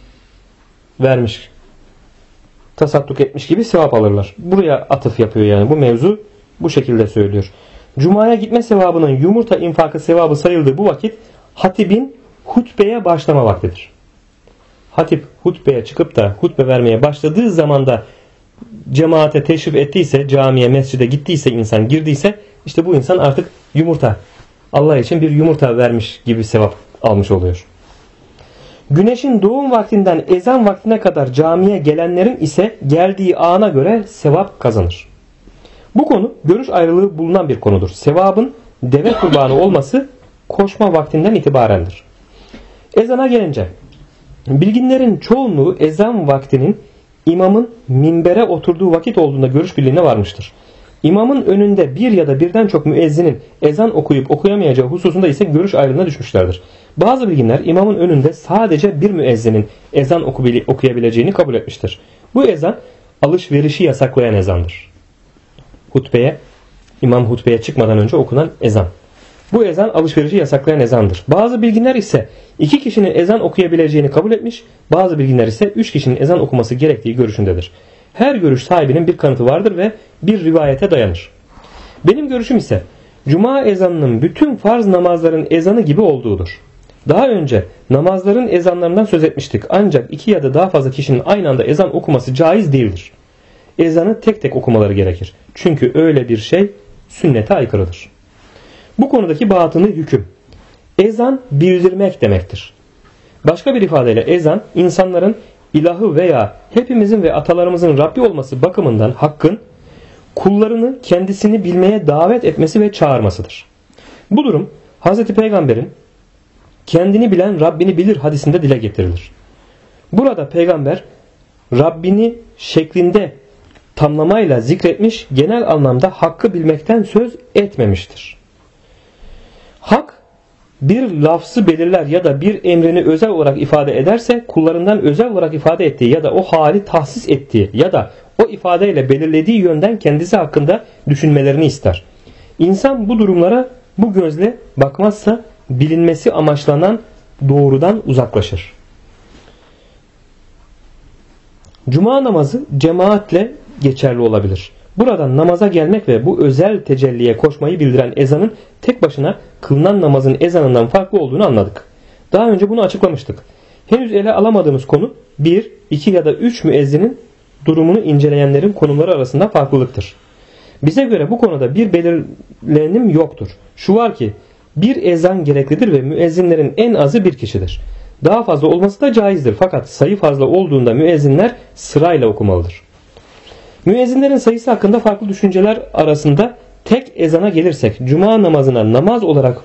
vermiş, tasadduk etmiş gibi sevap alırlar. Buraya atıf yapıyor yani bu mevzu bu şekilde söylüyor. Cuma'ya gitme sevabının yumurta infakı sevabı sayıldığı bu vakit hatibin hutbeye başlama vaktidir. Hatip hutbeye çıkıp da hutbe vermeye başladığı zamanda cemaate teşrif ettiyse, camiye, mescide gittiyse, insan girdiyse işte bu insan artık yumurta, Allah için bir yumurta vermiş gibi sevap almış oluyor. Güneşin doğum vaktinden ezan vaktine kadar camiye gelenlerin ise geldiği ana göre sevap kazanır. Bu konu görüş ayrılığı bulunan bir konudur. Sevabın deve kurbanı olması koşma vaktinden itibarendir. Ezana gelince bilginlerin çoğunluğu ezan vaktinin imamın minbere oturduğu vakit olduğunda görüş birliğine varmıştır. İmamın önünde bir ya da birden çok müezzinin ezan okuyup okuyamayacağı hususunda ise görüş ayrılığına düşmüşlerdir. Bazı bilginler imamın önünde sadece bir müezzinin ezan okuyabileceğini kabul etmiştir. Bu ezan alışverişi yasaklayan ezandır. İmam hutbeye çıkmadan önce okunan ezan. Bu ezan alışverişi yasaklayan ezandır. Bazı bilginler ise 2 kişinin ezan okuyabileceğini kabul etmiş, bazı bilginler ise 3 kişinin ezan okuması gerektiği görüşündedir. Her görüş sahibinin bir kanıtı vardır ve bir rivayete dayanır. Benim görüşüm ise cuma ezanının bütün farz namazların ezanı gibi olduğudur. Daha önce namazların ezanlarından söz etmiştik ancak 2 ya da daha fazla kişinin aynı anda ezan okuması caiz değildir. Ezanı tek tek okumaları gerekir. Çünkü öyle bir şey sünnete aykırıdır. Bu konudaki batıni hüküm. Ezan bildirmek demektir. Başka bir ifadeyle ezan insanların ilahı veya hepimizin ve atalarımızın Rabbi olması bakımından hakkın kullarını kendisini bilmeye davet etmesi ve çağırmasıdır. Bu durum Hz. Peygamber'in kendini bilen Rabbini bilir hadisinde dile getirilir. Burada Peygamber Rabbini şeklinde tamlamayla zikretmiş, genel anlamda hakkı bilmekten söz etmemiştir. Hak bir lafzı belirler ya da bir emrini özel olarak ifade ederse kullarından özel olarak ifade ettiği ya da o hali tahsis ettiği ya da o ifadeyle belirlediği yönden kendisi hakkında düşünmelerini ister. İnsan bu durumlara bu gözle bakmazsa bilinmesi amaçlanan doğrudan uzaklaşır. Cuma namazı cemaatle geçerli olabilir. Buradan namaza gelmek ve bu özel tecelliye koşmayı bildiren ezanın tek başına kılınan namazın ezanından farklı olduğunu anladık. Daha önce bunu açıklamıştık. Henüz ele alamadığımız konu 1, 2 ya da 3 müezzinin durumunu inceleyenlerin konumları arasında farklılıktır. Bize göre bu konuda bir belirlenim yoktur. Şu var ki bir ezan gereklidir ve müezzinlerin en azı bir kişidir. Daha fazla olması da caizdir fakat sayı fazla olduğunda müezzinler sırayla okumalıdır. Müezzinlerin sayısı hakkında farklı düşünceler arasında tek ezana gelirsek cuma namazına namaz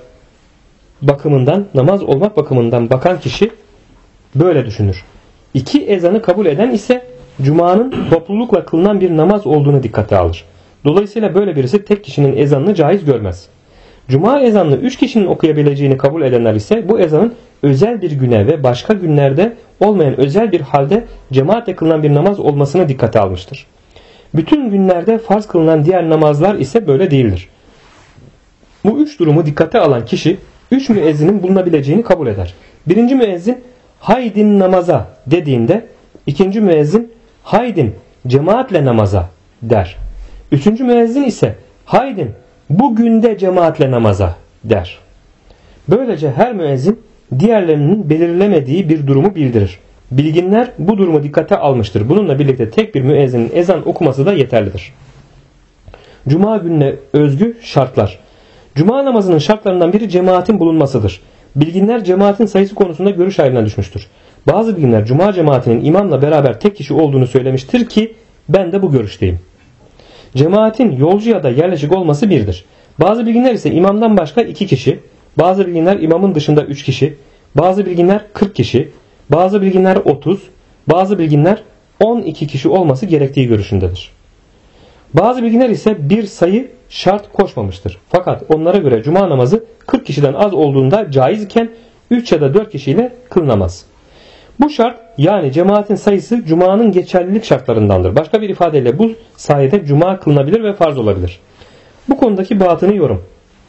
olmak bakımından bakan kişi böyle düşünür. 2 ezanı kabul eden ise cumanın toplulukla kılınan bir namaz olduğunu dikkate alır. Dolayısıyla böyle birisi tek kişinin ezanını caiz görmez. Cuma ezanını 3 kişinin okuyabileceğini kabul edenler ise bu ezanın özel bir güne ve başka günlerde olmayan özel bir halde cemaatle kılınan bir namaz olmasını dikkate almıştır. Bütün günlerde farz kılınan diğer namazlar ise böyle değildir. Bu 3 durumu dikkate alan kişi 3 müezzinin bulunabileceğini kabul eder. Birinci müezzin haydin namaza dediğinde ikinci müezzin haydin cemaatle namaza der. Üçüncü müezzin ise haydin bugün de cemaatle namaza der. Böylece her müezzin diğerlerinin belirlemediği bir durumu bildirir. Bilginler bu durumu dikkate almıştır. Bununla birlikte tek bir müezzinin ezan okuması da yeterlidir. Cuma gününe özgü şartlar. Cuma namazının şartlarından biri cemaatin bulunmasıdır. Bilginler cemaatin sayısı konusunda görüş ayrılığına düşmüştür. Bazı bilginler cuma cemaatinin imamla beraber tek kişi olduğunu söylemiştir ki ben de bu görüşteyim. Cemaatin yolcu ya da yerleşik olması birdir. Bazı bilginler ise imamdan başka 2 kişi, bazı bilginler imamın dışında 3 kişi, bazı bilginler 40 kişi, bazı bilginler 30, bazı bilginler 12 kişi olması gerektiği görüşündedir. Bazı bilginler ise bir sayı şart koşmamıştır. Fakat onlara göre cuma namazı 40 kişiden az olduğunda caiz iken 3 ya da 4 kişiyle kılınamaz. Bu şart yani cemaatin sayısı cumanın geçerlilik şartlarındandır. Başka bir ifadeyle bu sayede cuma kılınabilir ve farz olabilir. Bu konudaki batını yorum.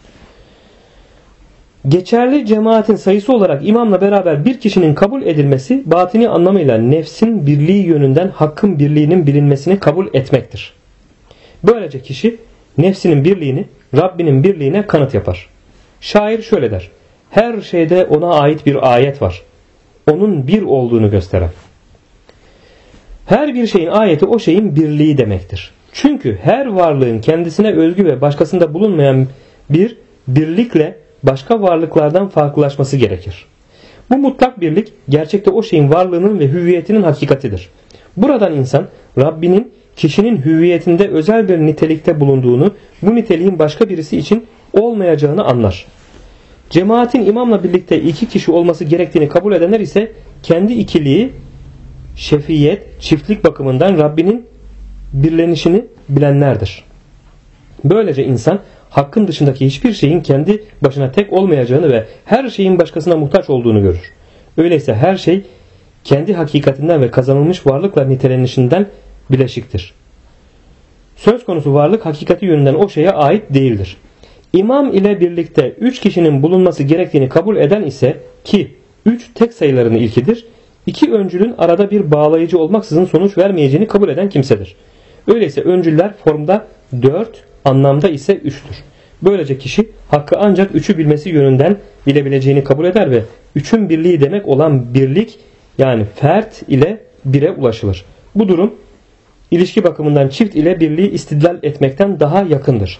Geçerli cemaatin sayısı olarak imamla beraber bir kişinin kabul edilmesi batini anlamıyla nefsin birliği yönünden hakkın birliğinin bilinmesini kabul etmektir. Böylece kişi nefsinin birliğini Rabbinin birliğine kanıt yapar. Şair şöyle der: her şeyde ona ait bir ayet var. Onun bir olduğunu gösteren. Her bir şeyin ayeti o şeyin birliği demektir. Çünkü her varlığın kendisine özgü ve başkasında bulunmayan bir birlikle başka varlıklardan farklılaşması gerekir. Bu mutlak birlik gerçekte o şeyin varlığının ve hüviyetinin hakikatidir. Buradan insan Rabbinin kişinin hüviyetinde özel bir nitelikte bulunduğunu, bu niteliğin başka birisi için olmayacağını anlar. Cemaatin imamla birlikte 2 kişi olması gerektiğini kabul edenler ise kendi ikiliği, şefiyet, çiftlik bakımından Rabbinin birlenişini bilenlerdir. Böylece insan hakkın dışındaki hiçbir şeyin kendi başına tek olmayacağını ve her şeyin başkasına muhtaç olduğunu görür. Öyleyse her şey kendi hakikatinden ve kazanılmış varlıkla nitelenişinden bileşiktir. Söz konusu varlık hakikati yönünden o şeye ait değildir. İmam ile birlikte 3 kişinin bulunması gerektiğini kabul eden ise ki 3 tek sayıların ilkidir, 2 öncülün arada bir bağlayıcı olmaksızın sonuç vermeyeceğini kabul eden kimsedir. Öyleyse öncüller formda 4, anlamda ise 3'tür. Böylece kişi hakkı ancak 3'ü bilmesi yönünden bilebileceğini kabul eder ve 3'ün birliği demek olan birlik yani fert ile 1'e ulaşılır. Bu durum ilişki bakımından çift ile birliği istidlal etmekten daha yakındır.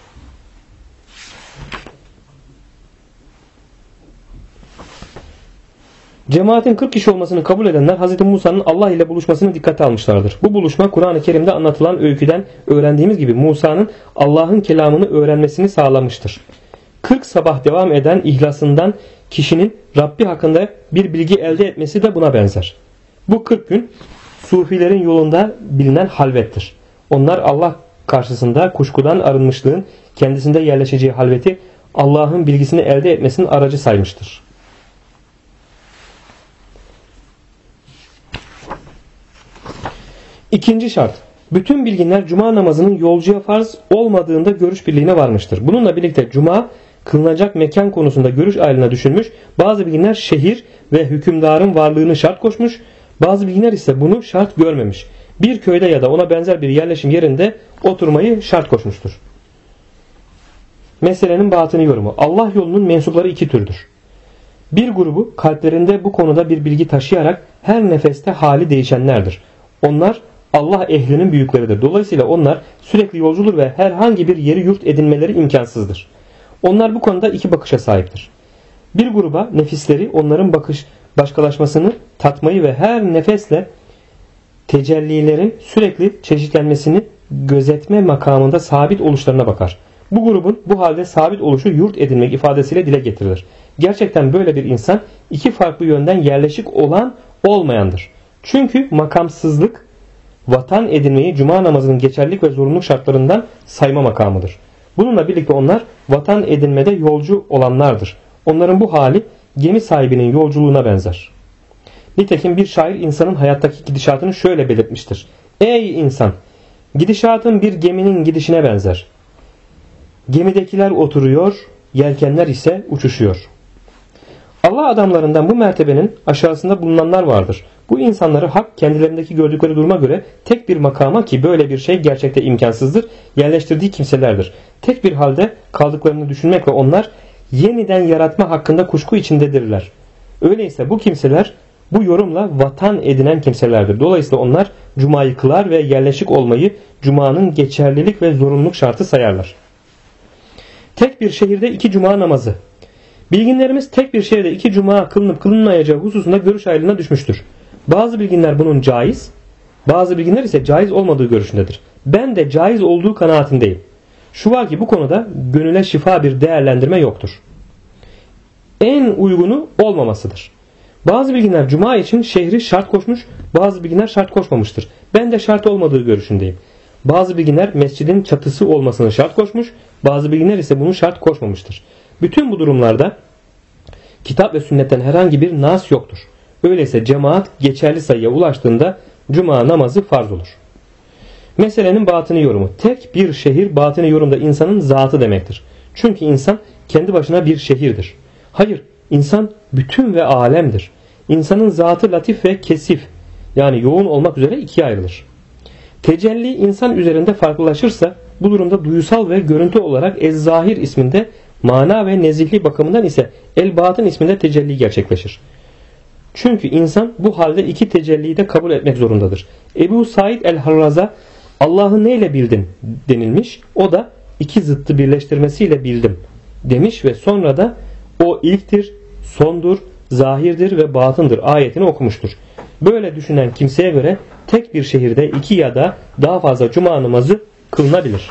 Cemaatin 40 kişi olmasını kabul edenler Hz. Musa'nın Allah ile buluşmasını dikkate almışlardır. Bu buluşma Kur'an-ı Kerim'de anlatılan öyküden öğrendiğimiz gibi Musa'nın Allah'ın kelamını öğrenmesini sağlamıştır. 40 sabah devam eden ihlasından kişinin Rabbi hakkında bir bilgi elde etmesi de buna benzer. Bu 40 gün Sufilerin yolunda bilinen halvettir. Onlar Allah karşısında kuşkudan arınmışlığın kendisinde yerleşeceği halveti Allah'ın bilgisini elde etmesinin aracı saymıştır. İkinci şart. Bütün bilginler cuma namazının yolcuya farz olmadığında görüş birliğine varmıştır. Bununla birlikte cuma kılınacak mekan konusunda görüş ayrılığına düşünmüş. Bazı bilginler şehir ve hükümdarın varlığını şart koşmuş. Bazı bilginler ise bunu şart görmemiş. Bir köyde ya da ona benzer bir yerleşim yerinde oturmayı şart koşmuştur. Meselenin batını yorumu. Allah yolunun mensupları iki türdür. Bir grubu kalplerinde bu konuda bir bilgi taşıyarak her nefeste hali değişenlerdir. Onlar Allah ehlinin büyükleridir. Dolayısıyla onlar sürekli yolcudur ve herhangi bir yeri yurt edinmeleri imkansızdır. Onlar bu konuda iki bakışa sahiptir. Bir gruba nefisleri onların başkalaşmasını tatmayı ve her nefesle tecellilerin sürekli çeşitlenmesini gözetme makamında sabit oluşlarına bakar. Bu grubun bu halde sabit oluşu yurt edinmek ifadesiyle dile getirilir. Gerçekten böyle bir insan iki farklı yönden yerleşik olan olmayandır. Çünkü makamsızlık vatan edinmeyi cuma namazının geçerlilik ve zorunluluk şartlarından sayma makamıdır. Bununla birlikte onlar vatan edinmede yolcu olanlardır. Onların bu hali gemi sahibinin yolculuğuna benzer. Nitekim bir şair insanın hayattaki gidişatını şöyle belirtmiştir. Ey insan! Gidişatın bir geminin gidişine benzer. Gemidekiler oturuyor, yelkenler ise uçuşuyor. Allah adamlarından bu mertebenin aşağısında bulunanlar vardır. Bu insanları hak kendilerindeki gördükleri duruma göre tek bir makama, ki böyle bir şey gerçekte imkansızdır, yerleştirdiği kimselerdir. Tek bir halde kaldıklarını düşünmek ve onlar yeniden yaratma hakkında kuşku içindedirler. Öyleyse bu kimseler bu yorumla vatan edinen kimselerdir. Dolayısıyla onlar cumayı kılar ve yerleşik olmayı cumanın geçerlilik ve zorunluluk şartı sayarlar. Tek bir şehirde iki cuma namazı. Bilginlerimiz tek bir şehirde iki cuma kılınıp kılınmayacağı hususunda görüş ayrılığına düşmüştür. Bazı bilginler bunun caiz, bazı bilginler ise caiz olmadığı görüşündedir. Ben de caiz olduğu kanaatindeyim. Şu var ki bu konuda gönüle şifa bir değerlendirme yoktur. En uygunu olmamasıdır. Bazı bilginler cuma için şehri şart koşmuş, bazı bilginler şart koşmamıştır. Ben de şart olmadığı görüşündeyim. Bazı bilginler mescidin çatısı olmasını şart koşmuş, bazı bilginler ise bunu şart koşmamıştır. Bütün bu durumlarda kitap ve sünnetten herhangi bir nas yoktur. Öyleyse cemaat geçerli sayıya ulaştığında cuma namazı farz olur. Meselenin batını yorumu. Tek bir şehir batını yorumda insanın zatı demektir. Çünkü insan kendi başına bir şehirdir. Hayır, insan bütün ve alemdir. İnsanın zatı latif ve kesif, yani yoğun olmak üzere ikiye ayrılır. Tecelli insan üzerinde farklılaşırsa bu durumda duyusal ve görüntü olarak Ez-Zahir isminde, mana ve nezihli bakımından ise El-Batın isminde tecelli gerçekleşir. Çünkü insan bu halde iki tecelliyi de kabul etmek zorundadır. Ebu Said el-Harraz'a Allah'ı neyle bildin denilmiş. O da iki zıttı birleştirmesiyle bildim demiş ve sonra da o ilktir, sondur, zahirdir ve batındır ayetini okumuştur. Böyle düşünen kimseye göre tek bir şehirde iki ya da daha fazla cuma namazı kılınabilir.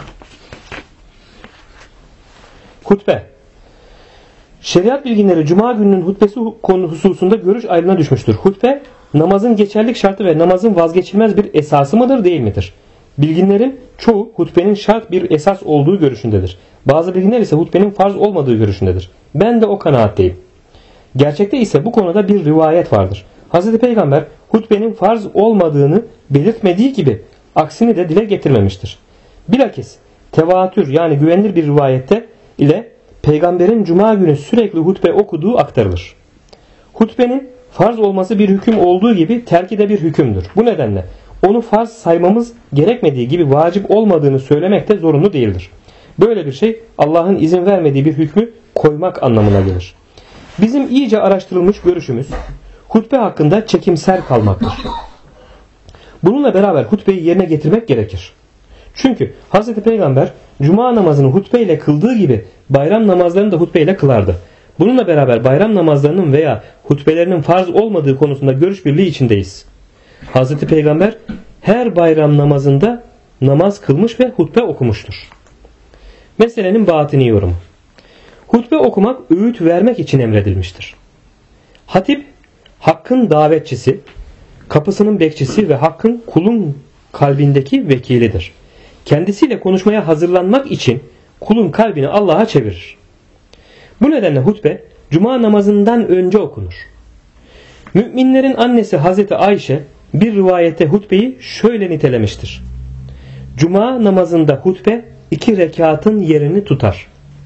Hutbe. Şeriat bilginleri cuma gününün hutbesi konu hususunda görüş ayrılığına düşmüştür. Hutbe namazın geçerlilik şartı ve namazın vazgeçilmez bir esası mıdır değil midir? Bilginlerin çoğu hutbenin şart bir esas olduğu görüşündedir. Bazı bilginler ise hutbenin farz olmadığı görüşündedir. Ben de o kanaatteyim. Gerçekte ise bu konuda bir rivayet vardır. Hz. Peygamber hutbenin farz olmadığını belirtmediği gibi aksini de dile getirmemiştir. Bilakis tevatür yani güvenilir bir rivayette ile Peygamberin cuma günü sürekli hutbe okuduğu aktarılır. Hutbenin farz olması bir hüküm olduğu gibi terki de bir hükümdür. Bu nedenle onu farz saymamız gerekmediği gibi vacip olmadığını söylemek de zorunlu değildir. Böyle bir şey Allah'ın izin vermediği bir hükmü koymak anlamına gelir. Bizim iyice araştırılmış görüşümüz hutbe hakkında çekimser kalmaktır. Bununla beraber hutbeyi yerine getirmek gerekir. Çünkü Hz. Peygamber cuma namazını hutbeyle kıldığı gibi bayram namazlarını da hutbeyle kılardı. Bununla beraber bayram namazlarının veya hutbelerinin farz olmadığı konusunda görüş birliği içindeyiz. Hz. Peygamber her bayram namazında namaz kılmış ve hutbe okumuştur. Meselenin batini yorumu. Hutbe okumak öğüt vermek için emredilmiştir. Hatip, hakkın davetçisi, kapısının bekçisi ve hakkın kulun kalbindeki vekilidir. Kendisiyle konuşmaya hazırlanmak için kulun kalbini Allah'a çevirir. Bu nedenle hutbe cuma namazından önce okunur. Müminlerin annesi Hazreti Ayşe bir rivayette hutbeyi şöyle nitelemiştir. Cuma namazında hutbe 2 rekatın yerini tutar.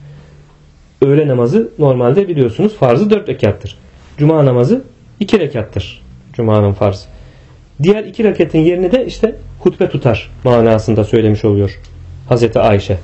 Öğle namazı normalde biliyorsunuz farzı 4 rekattır. Cuma namazı 2 rekattır. Cuma'nın farzı. Diğer 2 rekatın yerini de işte hutbe tutar manasında söylemiş oluyor Hazreti Ayşe.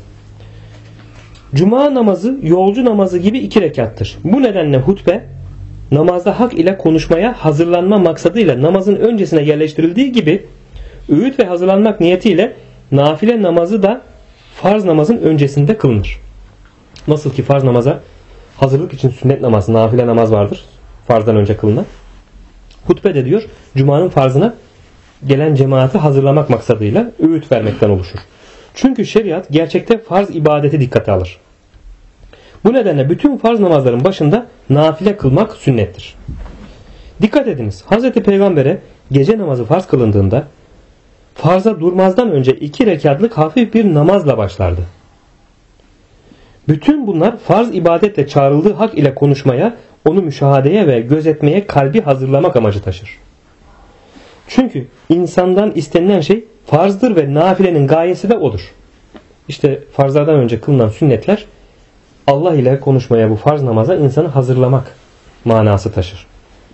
Cuma namazı yolcu namazı gibi 2 rekattır. Bu nedenle hutbe namazda hak ile konuşmaya hazırlanma maksadıyla namazın öncesine yerleştirildiği gibi öğüt ve hazırlanmak niyetiyle nafile namazı da farz namazın öncesinde kılınır. Nasıl ki farz namaza hazırlık için sünnet namaz, nafile namaz vardır. Farzdan önce kılınan. Hutbe de diyor Cuma'nın farzına gelen cemaati hazırlamak maksadıyla öğüt vermekten oluşur. Çünkü şeriat gerçekte farz ibadeti dikkate alır. Bu nedenle bütün farz namazların başında nafile kılmak sünnettir. Dikkat ediniz. Hz. Peygamber'e gece namazı farz kılındığında farza durmazdan önce 2 rekatlık hafif bir namazla başlardı. Bütün bunlar farz ibadetle çağrıldığı hak ile konuşmaya, onu müşahadeye ve gözetmeye kalbi hazırlamak amacı taşır. Çünkü insandan istenilen şey farzdır ve nafilenin gayesi de odur. İşte farzlardan önce kılınan sünnetler Allah ile konuşmaya, bu farz namaza insanı hazırlamak manası taşır.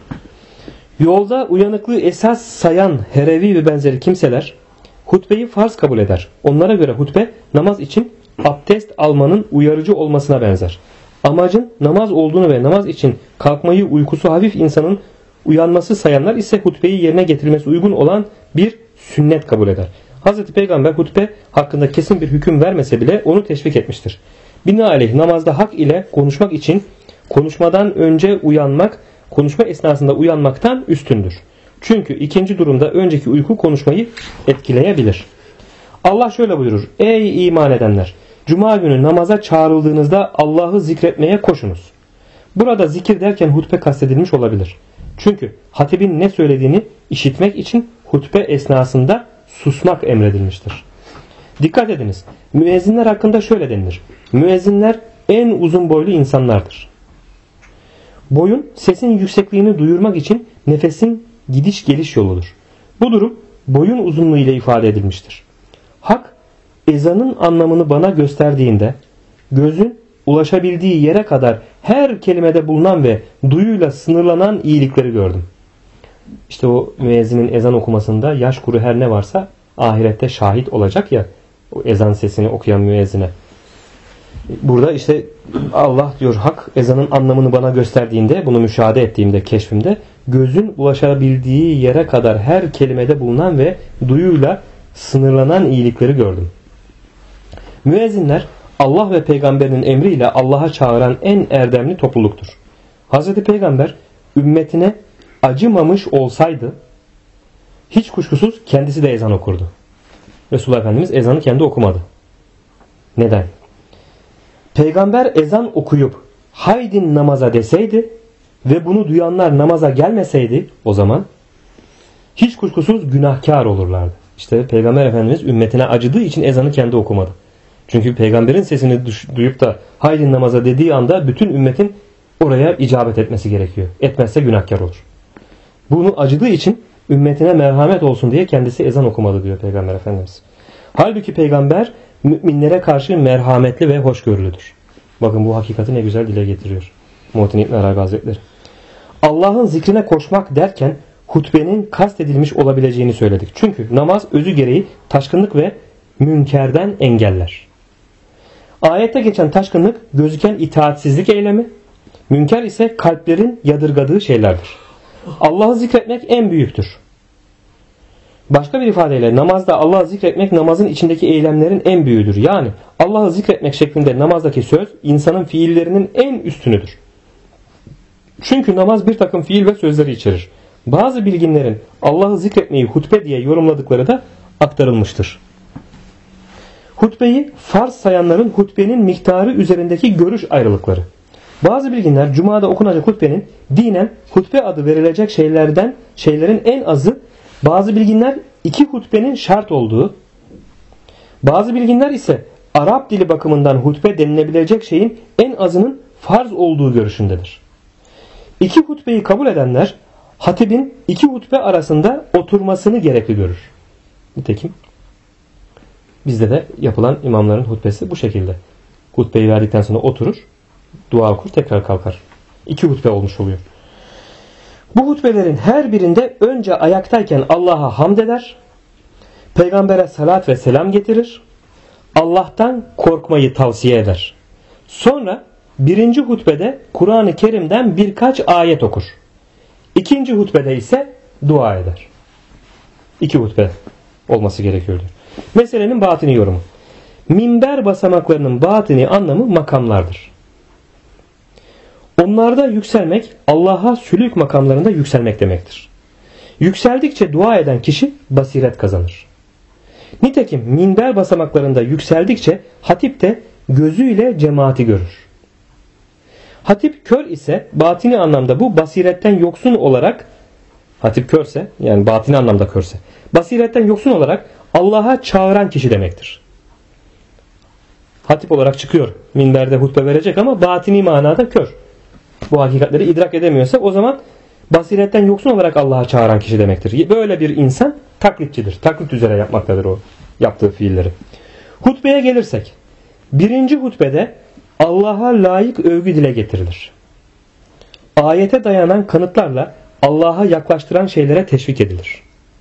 Yolda uyanıklığı esas sayan Herevi ve benzeri kimseler hutbeyi farz kabul eder. Onlara göre hutbe namaz için abdest almanın uyarıcı olmasına benzer. Amacın namaz olduğunu ve namaz için kalkmayı uykusu hafif insanın uyanması sayanlar ise hutbeyi yerine getirilmesi uygun olan bir sünnet kabul eder. Hz. Peygamber hutbe hakkında kesin bir hüküm vermese bile onu teşvik etmiştir. Binaenaleyh namazda hak ile konuşmak için konuşmadan önce uyanmak, konuşma esnasında uyanmaktan üstündür. Çünkü ikinci durumda önceki uyku konuşmayı etkileyebilir. Allah şöyle buyurur. Ey iman edenler! Cuma günü namaza çağrıldığınızda Allah'ı zikretmeye koşunuz. Burada zikir derken hutbe kastedilmiş olabilir. Çünkü hatibin ne söylediğini işitmek için hutbe esnasında susmak emredilmiştir. Dikkat ediniz. Müezzinler hakkında şöyle denilir. Müezzinler en uzun boylu insanlardır. Boyun sesin yüksekliğini duyurmak için nefesin gidiş geliş yoludur. Bu durum boyun uzunluğu ile ifade edilmiştir. Hak ezanın anlamını bana gösterdiğinde gözün ulaşabildiği yere kadar her kelimede bulunan ve duyuyla sınırlanan iyilikleri gördüm. İşte o müezzinin ezan okumasında yaş kuru her ne varsa ahirette şahit olacak ya o ezan sesini okuyan müezzine. Burada işte Allah diyor hak ezanın anlamını bana gösterdiğinde, bunu müşahede ettiğimde, keşfimde gözün ulaşabildiği yere kadar her kelimede bulunan ve duyuyla sınırlanan iyilikleri gördüm. Müezzinler Allah ve peygamberinin emriyle Allah'a çağıran en erdemli topluluktur. Hz. Peygamber ümmetine acımamış olsaydı hiç kuşkusuz kendisi de ezan okurdu. Resulullah Efendimiz ezanı kendi okumadı. Neden? Peygamber ezan okuyup haydin namaza deseydi ve bunu duyanlar namaza gelmeseydi o zaman hiç kuşkusuz günahkar olurlardı. İşte Peygamber Efendimiz ümmetine acıdığı için ezanı kendi okumadı. Çünkü peygamberin sesini duyup da haydin namaza dediği anda bütün ümmetin oraya icabet etmesi gerekiyor. Etmezse günahkar olur. Bunu acıdığı için ümmetine merhamet olsun diye kendisi ezan okumadı diyor Peygamber Efendimiz. Halbuki peygamber müminlere karşı merhametli ve hoşgörülüdür. Bakın bu hakikati ne güzel dile getiriyor Muhittin İbn Arabi Hazretleri. Allah'ın zikrine koşmak derken hutbenin kastedilmiş olabileceğini söyledik. Çünkü namaz özü gereği taşkınlık ve münkerden engeller. Ayette geçen taşkınlık gözüken itaatsizlik eylemi, münker ise kalplerin yadırgadığı şeylerdir. Allah'ı zikretmek en büyüktür. Başka bir ifadeyle namazda Allah'ı zikretmek namazın içindeki eylemlerin en büyüğüdür. Yani Allah'ı zikretmek şeklinde namazdaki söz insanın fiillerinin en üstünüdür. Çünkü namaz bir takım fiil ve sözleri içerir. Bazı bilginlerin Allah'ı zikretmeyi hutbe diye yorumladıkları da aktarılmıştır. Hutbeyi farz sayanların hutbenin miktarı üzerindeki görüş ayrılıkları. Bazı bilginler Cuma'da okunacak hutbenin dinen hutbe adı verilecek şeylerin en azı, bazı bilginler 2 hutbenin şart olduğu, bazı bilginler ise Arap dili bakımından hutbe denilebilecek şeyin en azının farz olduğu görüşündedir. 2 hutbeyi kabul edenler hatibin 2 hutbe arasında oturmasını gerekli görür. Nitekim bizde de yapılan imamların hutbesi bu şekilde. Hutbeyi verdikten sonra oturur, dua okur, tekrar kalkar. 2 hutbe olmuş oluyor. Bu hutbelerin her birinde önce ayaktayken Allah'a hamd eder, peygambere salat ve selam getirir, Allah'tan korkmayı tavsiye eder. Sonra 1. hutbede Kur'an-ı Kerim'den birkaç ayet okur. 2. hutbede ise dua eder. 2 hutbe olması gerekiyordu. Meselenin batini yorumu. Minber basamaklarının batini anlamı makamlardır. Onlarda yükselmek Allah'a sülük makamlarında yükselmek demektir. Yükseldikçe dua eden kişi basiret kazanır. Nitekim minber basamaklarında yükseldikçe hatip de gözüyle cemaati görür. Hatip kör ise batini anlamda bu basiretten yoksun olarak, hatip körse yani batini anlamda körse, basiretten yoksun olarak Allah'a çağıran kişi demektir. Hatip olarak çıkıyor, minberde hutbe verecek ama batini manada kör. Bu hakikatleri idrak edemiyorsa o zaman basiretten yoksun olarak Allah'a çağıran kişi demektir. Böyle bir insan taklitçidir. Taklit üzere yapmaktadır o yaptığı fiilleri. Hutbeye gelirsek, 1. hutbede Allah'a layık övgü dile getirilir. Ayete dayanan kanıtlarla Allah'a yaklaştıran şeylere teşvik edilir.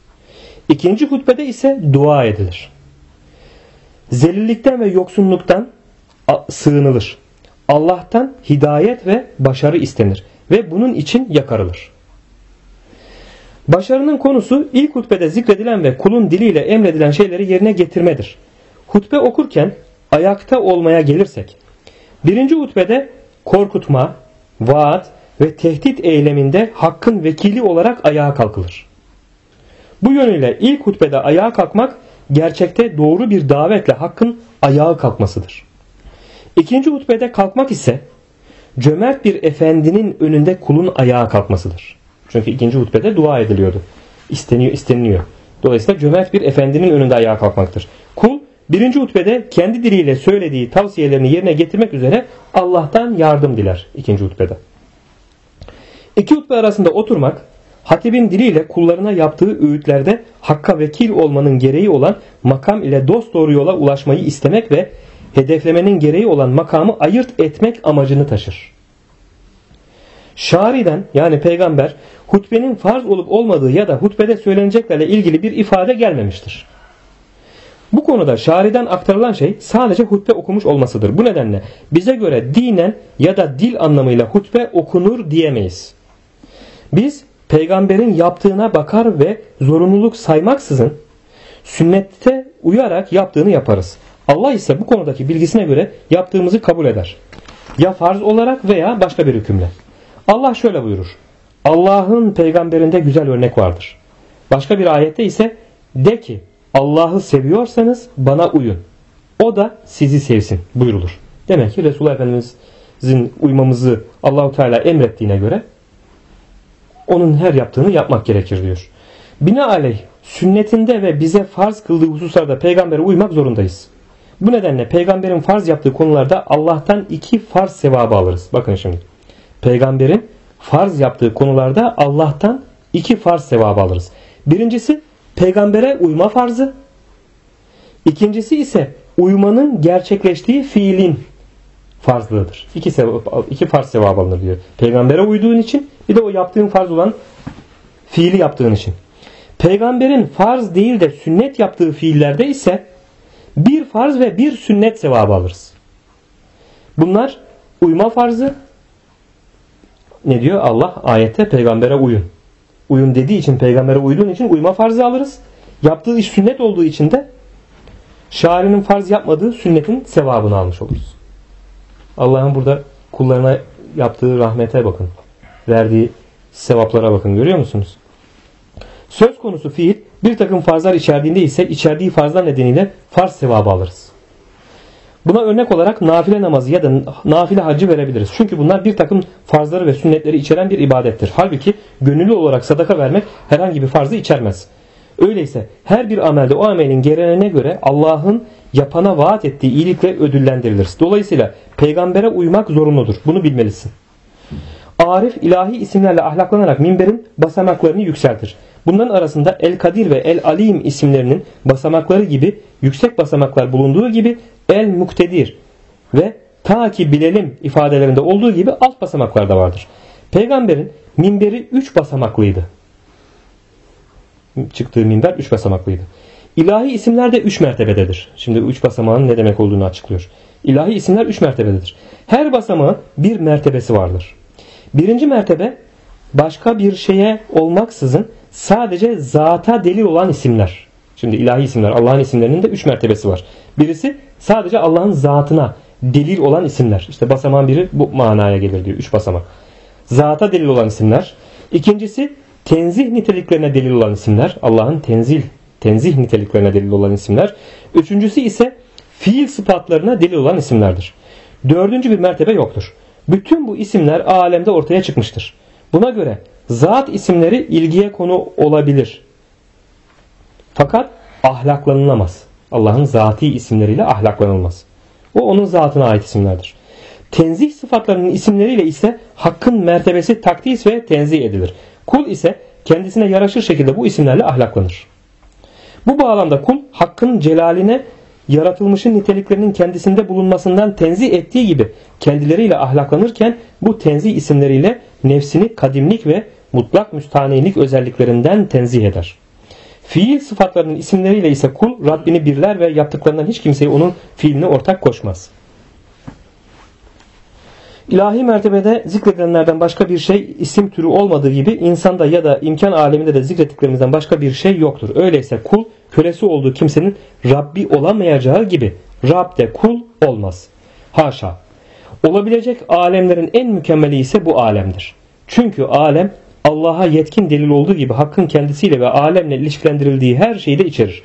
2. hutbede ise dua edilir. Zelillikten ve yoksunluktan sığınılır. Allah'tan hidayet ve başarı istenir ve bunun için yakarılır. Başarının konusu ilk hutbede zikredilen ve kulun diliyle emredilen şeyleri yerine getirmedir. Hutbe okurken ayakta olmaya gelirsek, 1. hutbede korkutma, vaat ve tehdit eyleminde hakkın vekili olarak ayağa kalkılır. Bu yönüyle ilk hutbede ayağa kalkmak gerçekte doğru bir davetle hakkın ayağa kalkmasıdır. 2. hutbede kalkmak ise cömert bir efendinin önünde kulun ayağa kalkmasıdır. Çünkü 2. hutbede dua ediliyordu. İsteniliyor. Dolayısıyla cömert bir efendinin önünde ayağa kalkmaktır. Kul 1. hutbede kendi diliyle söylediği tavsiyelerini yerine getirmek üzere Allah'tan yardım diler 2. hutbede. 2 hutbe arasında oturmak, hatibin diliyle kullarına yaptığı öğütlerde hakka vekil olmanın gereği olan makam ile dosdoğru yola ulaşmayı istemek ve hedeflemenin gereği olan makamı ayırt etmek amacını taşır. Şari'den yani peygamber hutbenin farz olup olmadığı ya da hutbede söyleneceklerle ilgili bir ifade gelmemiştir. Bu konuda şari'den aktarılan şey sadece hutbe okumuş olmasıdır. Bu nedenle bize göre dinen ya da dil anlamıyla hutbe okunur diyemeyiz. Biz peygamberin yaptığına bakar ve zorunluluk saymaksızın sünnette uyarak yaptığını yaparız. Allah ise bu konudaki bilgisine göre yaptığımızı kabul eder. Ya farz olarak veya başka bir hükümle. Allah şöyle buyurur. Allah'ın peygamberinde güzel örnek vardır. Başka bir ayette ise de ki Allah'ı seviyorsanız bana uyun. O da sizi sevsin buyurulur. Demek ki Resulullah Efendimiz'in uymamızı Allahu Teala emrettiğine göre onun her yaptığını yapmak gerekir diyor. Binaenaleyh sünnetinde ve bize farz kıldığı hususlarda peygambere uymak zorundayız. Bu nedenle peygamberin farz yaptığı konularda Allah'tan 2 farz sevabı alırız. Bakın şimdi. Peygamberin farz yaptığı konularda Allah'tan 2 farz sevabı alırız. Birincisi peygambere uyma farzı. İkincisi ise uymanın gerçekleştiği fiilin farzlığıdır. 2 farz sevabı alınır diyor. Peygambere uyduğun için bir de o yaptığın farz olan fiili yaptığın için. Peygamberin farz değil de sünnet yaptığı fiillerde ise 1 farz ve 1 sünnet sevabı alırız. Bunlar uyma farzı. Ne diyor? Allah ayette peygambere uyun. Uyun dediği için, peygambere uyduğun için uyma farzı alırız. Yaptığı iş sünnet olduğu için de şairinin farz yapmadığı sünnetin sevabını almış oluruz. Allah'ın burada kullarına yaptığı rahmete bakın. verdiği sevaplara bakın, görüyor musunuz? Söz konusu fiil bir takım farzlar içerdiğinde ise içerdiği farzlar nedeniyle farz sevabı alırız. Buna örnek olarak nafile namazı ya da nafile hacı verebiliriz. Çünkü bunlar bir takım farzları ve sünnetleri içeren bir ibadettir. Halbuki gönüllü olarak sadaka vermek herhangi bir farzı içermez. Öyleyse her bir amelde o amelin gereğine göre Allah'ın yapana vaat ettiği iyilikle ödüllendirilir. Dolayısıyla peygambere uymak zorunludur. Bunu bilmelisin. Arif ilahi isimlerle ahlaklanarak minberin basamaklarını yükseltir. Bunların arasında El-Kadir ve El-Alim isimlerinin basamakları gibi yüksek basamaklar bulunduğu gibi El-Muktedir ve ta ki bilelim ifadelerinde olduğu gibi alt basamaklar da vardır. Peygamberin minberi 3 basamaklıydı. Çıktığı minber 3 basamaklıydı. İlahi isimler de 3 mertebededir. Şimdi 3 basamağın ne demek olduğunu açıklıyor. İlahi isimler 3 mertebededir. Her basamağın bir mertebesi vardır. Birinci mertebe başka bir şeye olmaksızın sadece zata delil olan isimler. Şimdi ilahi isimler, Allah'ın isimlerinin de 3 mertebesi var. Birisi sadece Allah'ın zatına delil olan isimler. İşte basamağın biri bu manaya gelir diyor. 3 basamak. Zata delil olan isimler. İkincisi tenzih niteliklerine delil olan isimler. Allah'ın tenzih niteliklerine delil olan isimler. Üçüncüsü ise fiil sıfatlarına delil olan isimlerdir. Dördüncü bir mertebe yoktur. Bütün bu isimler alemde ortaya çıkmıştır. Buna göre zat isimleri ilgiye konu olabilir. Fakat ahlaklanılamaz. Allah'ın zati isimleriyle ahlaklanılmaz. O onun zatına ait isimlerdir. Tenzih sıfatlarının isimleriyle ise hakkın mertebesi takdis ve tenzih edilir. Kul ise kendisine yaraşır şekilde bu isimlerle ahlaklanır. Bu bağlamda kul hakkın celaline yaratılmışın niteliklerinin kendisinde bulunmasından tenzih ettiği gibi kendileriyle ahlaklanırken bu tenzih isimleriyle nefsini kadimlik ve mutlak müstahnilik özelliklerinden tenzih eder. Fiil sıfatlarının isimleriyle ise kul Rabbini birler ve yaptıklarından hiç kimseye onun fiiline ortak koşmaz. İlahi mertebede zikredilenlerden başka bir şey isim türü olmadığı gibi insanda ya da imkan aleminde de zikrettiklerimizden başka bir şey yoktur. Öyleyse kul kölesi olduğu kimsenin Rabbi olamayacağı gibi Rab de kul olmaz. Haşa. Olabilecek alemlerin en mükemmeli ise bu alemdir. Çünkü alem Allah'a yetkin delil olduğu gibi hakkın kendisiyle ve alemle ilişkilendirildiği her şeyi de içerir.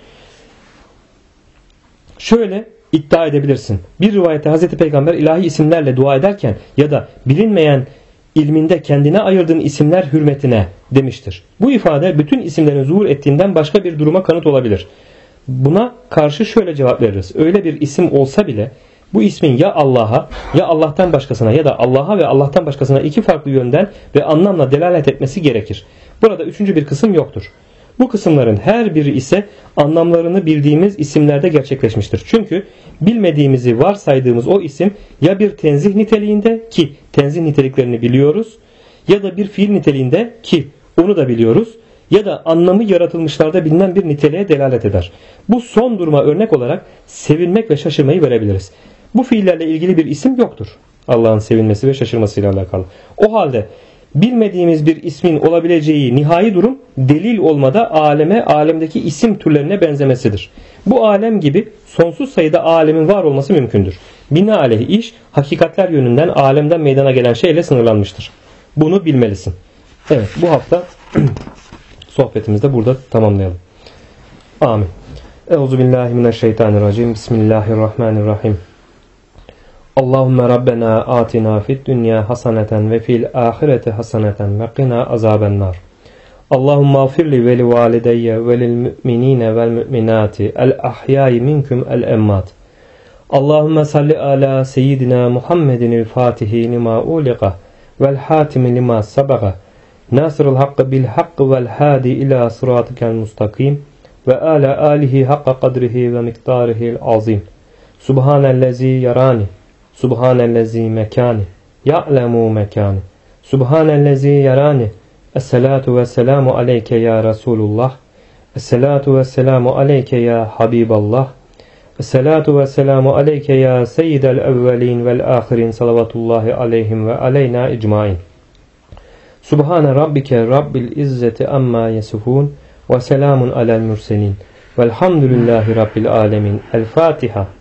Şöyle iddia edebilirsin. Bir rivayette Hz. Peygamber ilahi isimlerle dua ederken ya da bilinmeyen ilminde kendine ayırdığın isimler hürmetine demiştir. Bu ifade bütün isimlerin zuhur ettiğinden başka bir duruma kanıt olabilir. Buna karşı şöyle cevap veririz. Öyle bir isim olsa bile bu ismin ya Allah'a ya Allah'tan başkasına ya da Allah'a ve Allah'tan başkasına iki farklı yönden ve anlamla delalet etmesi gerekir. Burada üçüncü bir kısım yoktur. Bu kısımların her biri ise anlamlarını bildiğimiz isimlerde gerçekleşmiştir. Çünkü bilmediğimizi varsaydığımız o isim ya bir tenzih niteliğinde ki tenzih niteliklerini biliyoruz ya da bir fiil niteliğinde ki onu da biliyoruz ya da anlamı yaratılmışlarda bilinen bir niteliğe delalet eder. Bu son duruma örnek olarak sevinmek ve şaşırmayı verebiliriz. Bu fiillerle ilgili bir isim yoktur. Allah'ın sevinmesi ve şaşırmasıyla alakalı. O halde bilmediğimiz bir ismin olabileceği nihai durum delil olmada aleme, alemdeki isim türlerine benzemesidir. Bu alem gibi sonsuz sayıda alemin var olması mümkündür. Binaenaleyh iş hakikatler yönünden alemden meydana gelen şeyle sınırlanmıştır. Bunu bilmelisin. Evet, bu hafta sohbetimizi de burada tamamlayalım. Amin. Euzubillahimineşşeytanirracim. Bismillahirrahmanirrahim. Allahümme Rabbena atina fid dünya hasaneten ve fil ahireti hasaneten ve qina azabennar. Allahümme afirli ve li valideyye ve lil müminine vel müminati el ahyayi minkum el emmat. Allahümme salli ala seyyidina Muhammedin fatihi lima uliqa vel hatimi lima sabaga. Nasırul hakkı bil hakkı vel hadi ila sıratikel mustakim ve ala alihi hakka kadrihi ve miktarihil azim. Subhanellezi yarani. Subhanellezi mekani. Ya'lemu mekani. Subhanellezi yarani. Esselatu vesselamu aleyke ya Resulullah. Esselatu vesselamu aleyke ya Habiballah. Esselatu vesselamu aleyke ya Seyyidel evvelin vel ahirin salavatullahi aleyhim ve aleyna icmain. Subhane rabbike rabbil izzeti amma yasifun ve selamun alel murselin velhamdülillahi rabbil alemin. El Fatiha.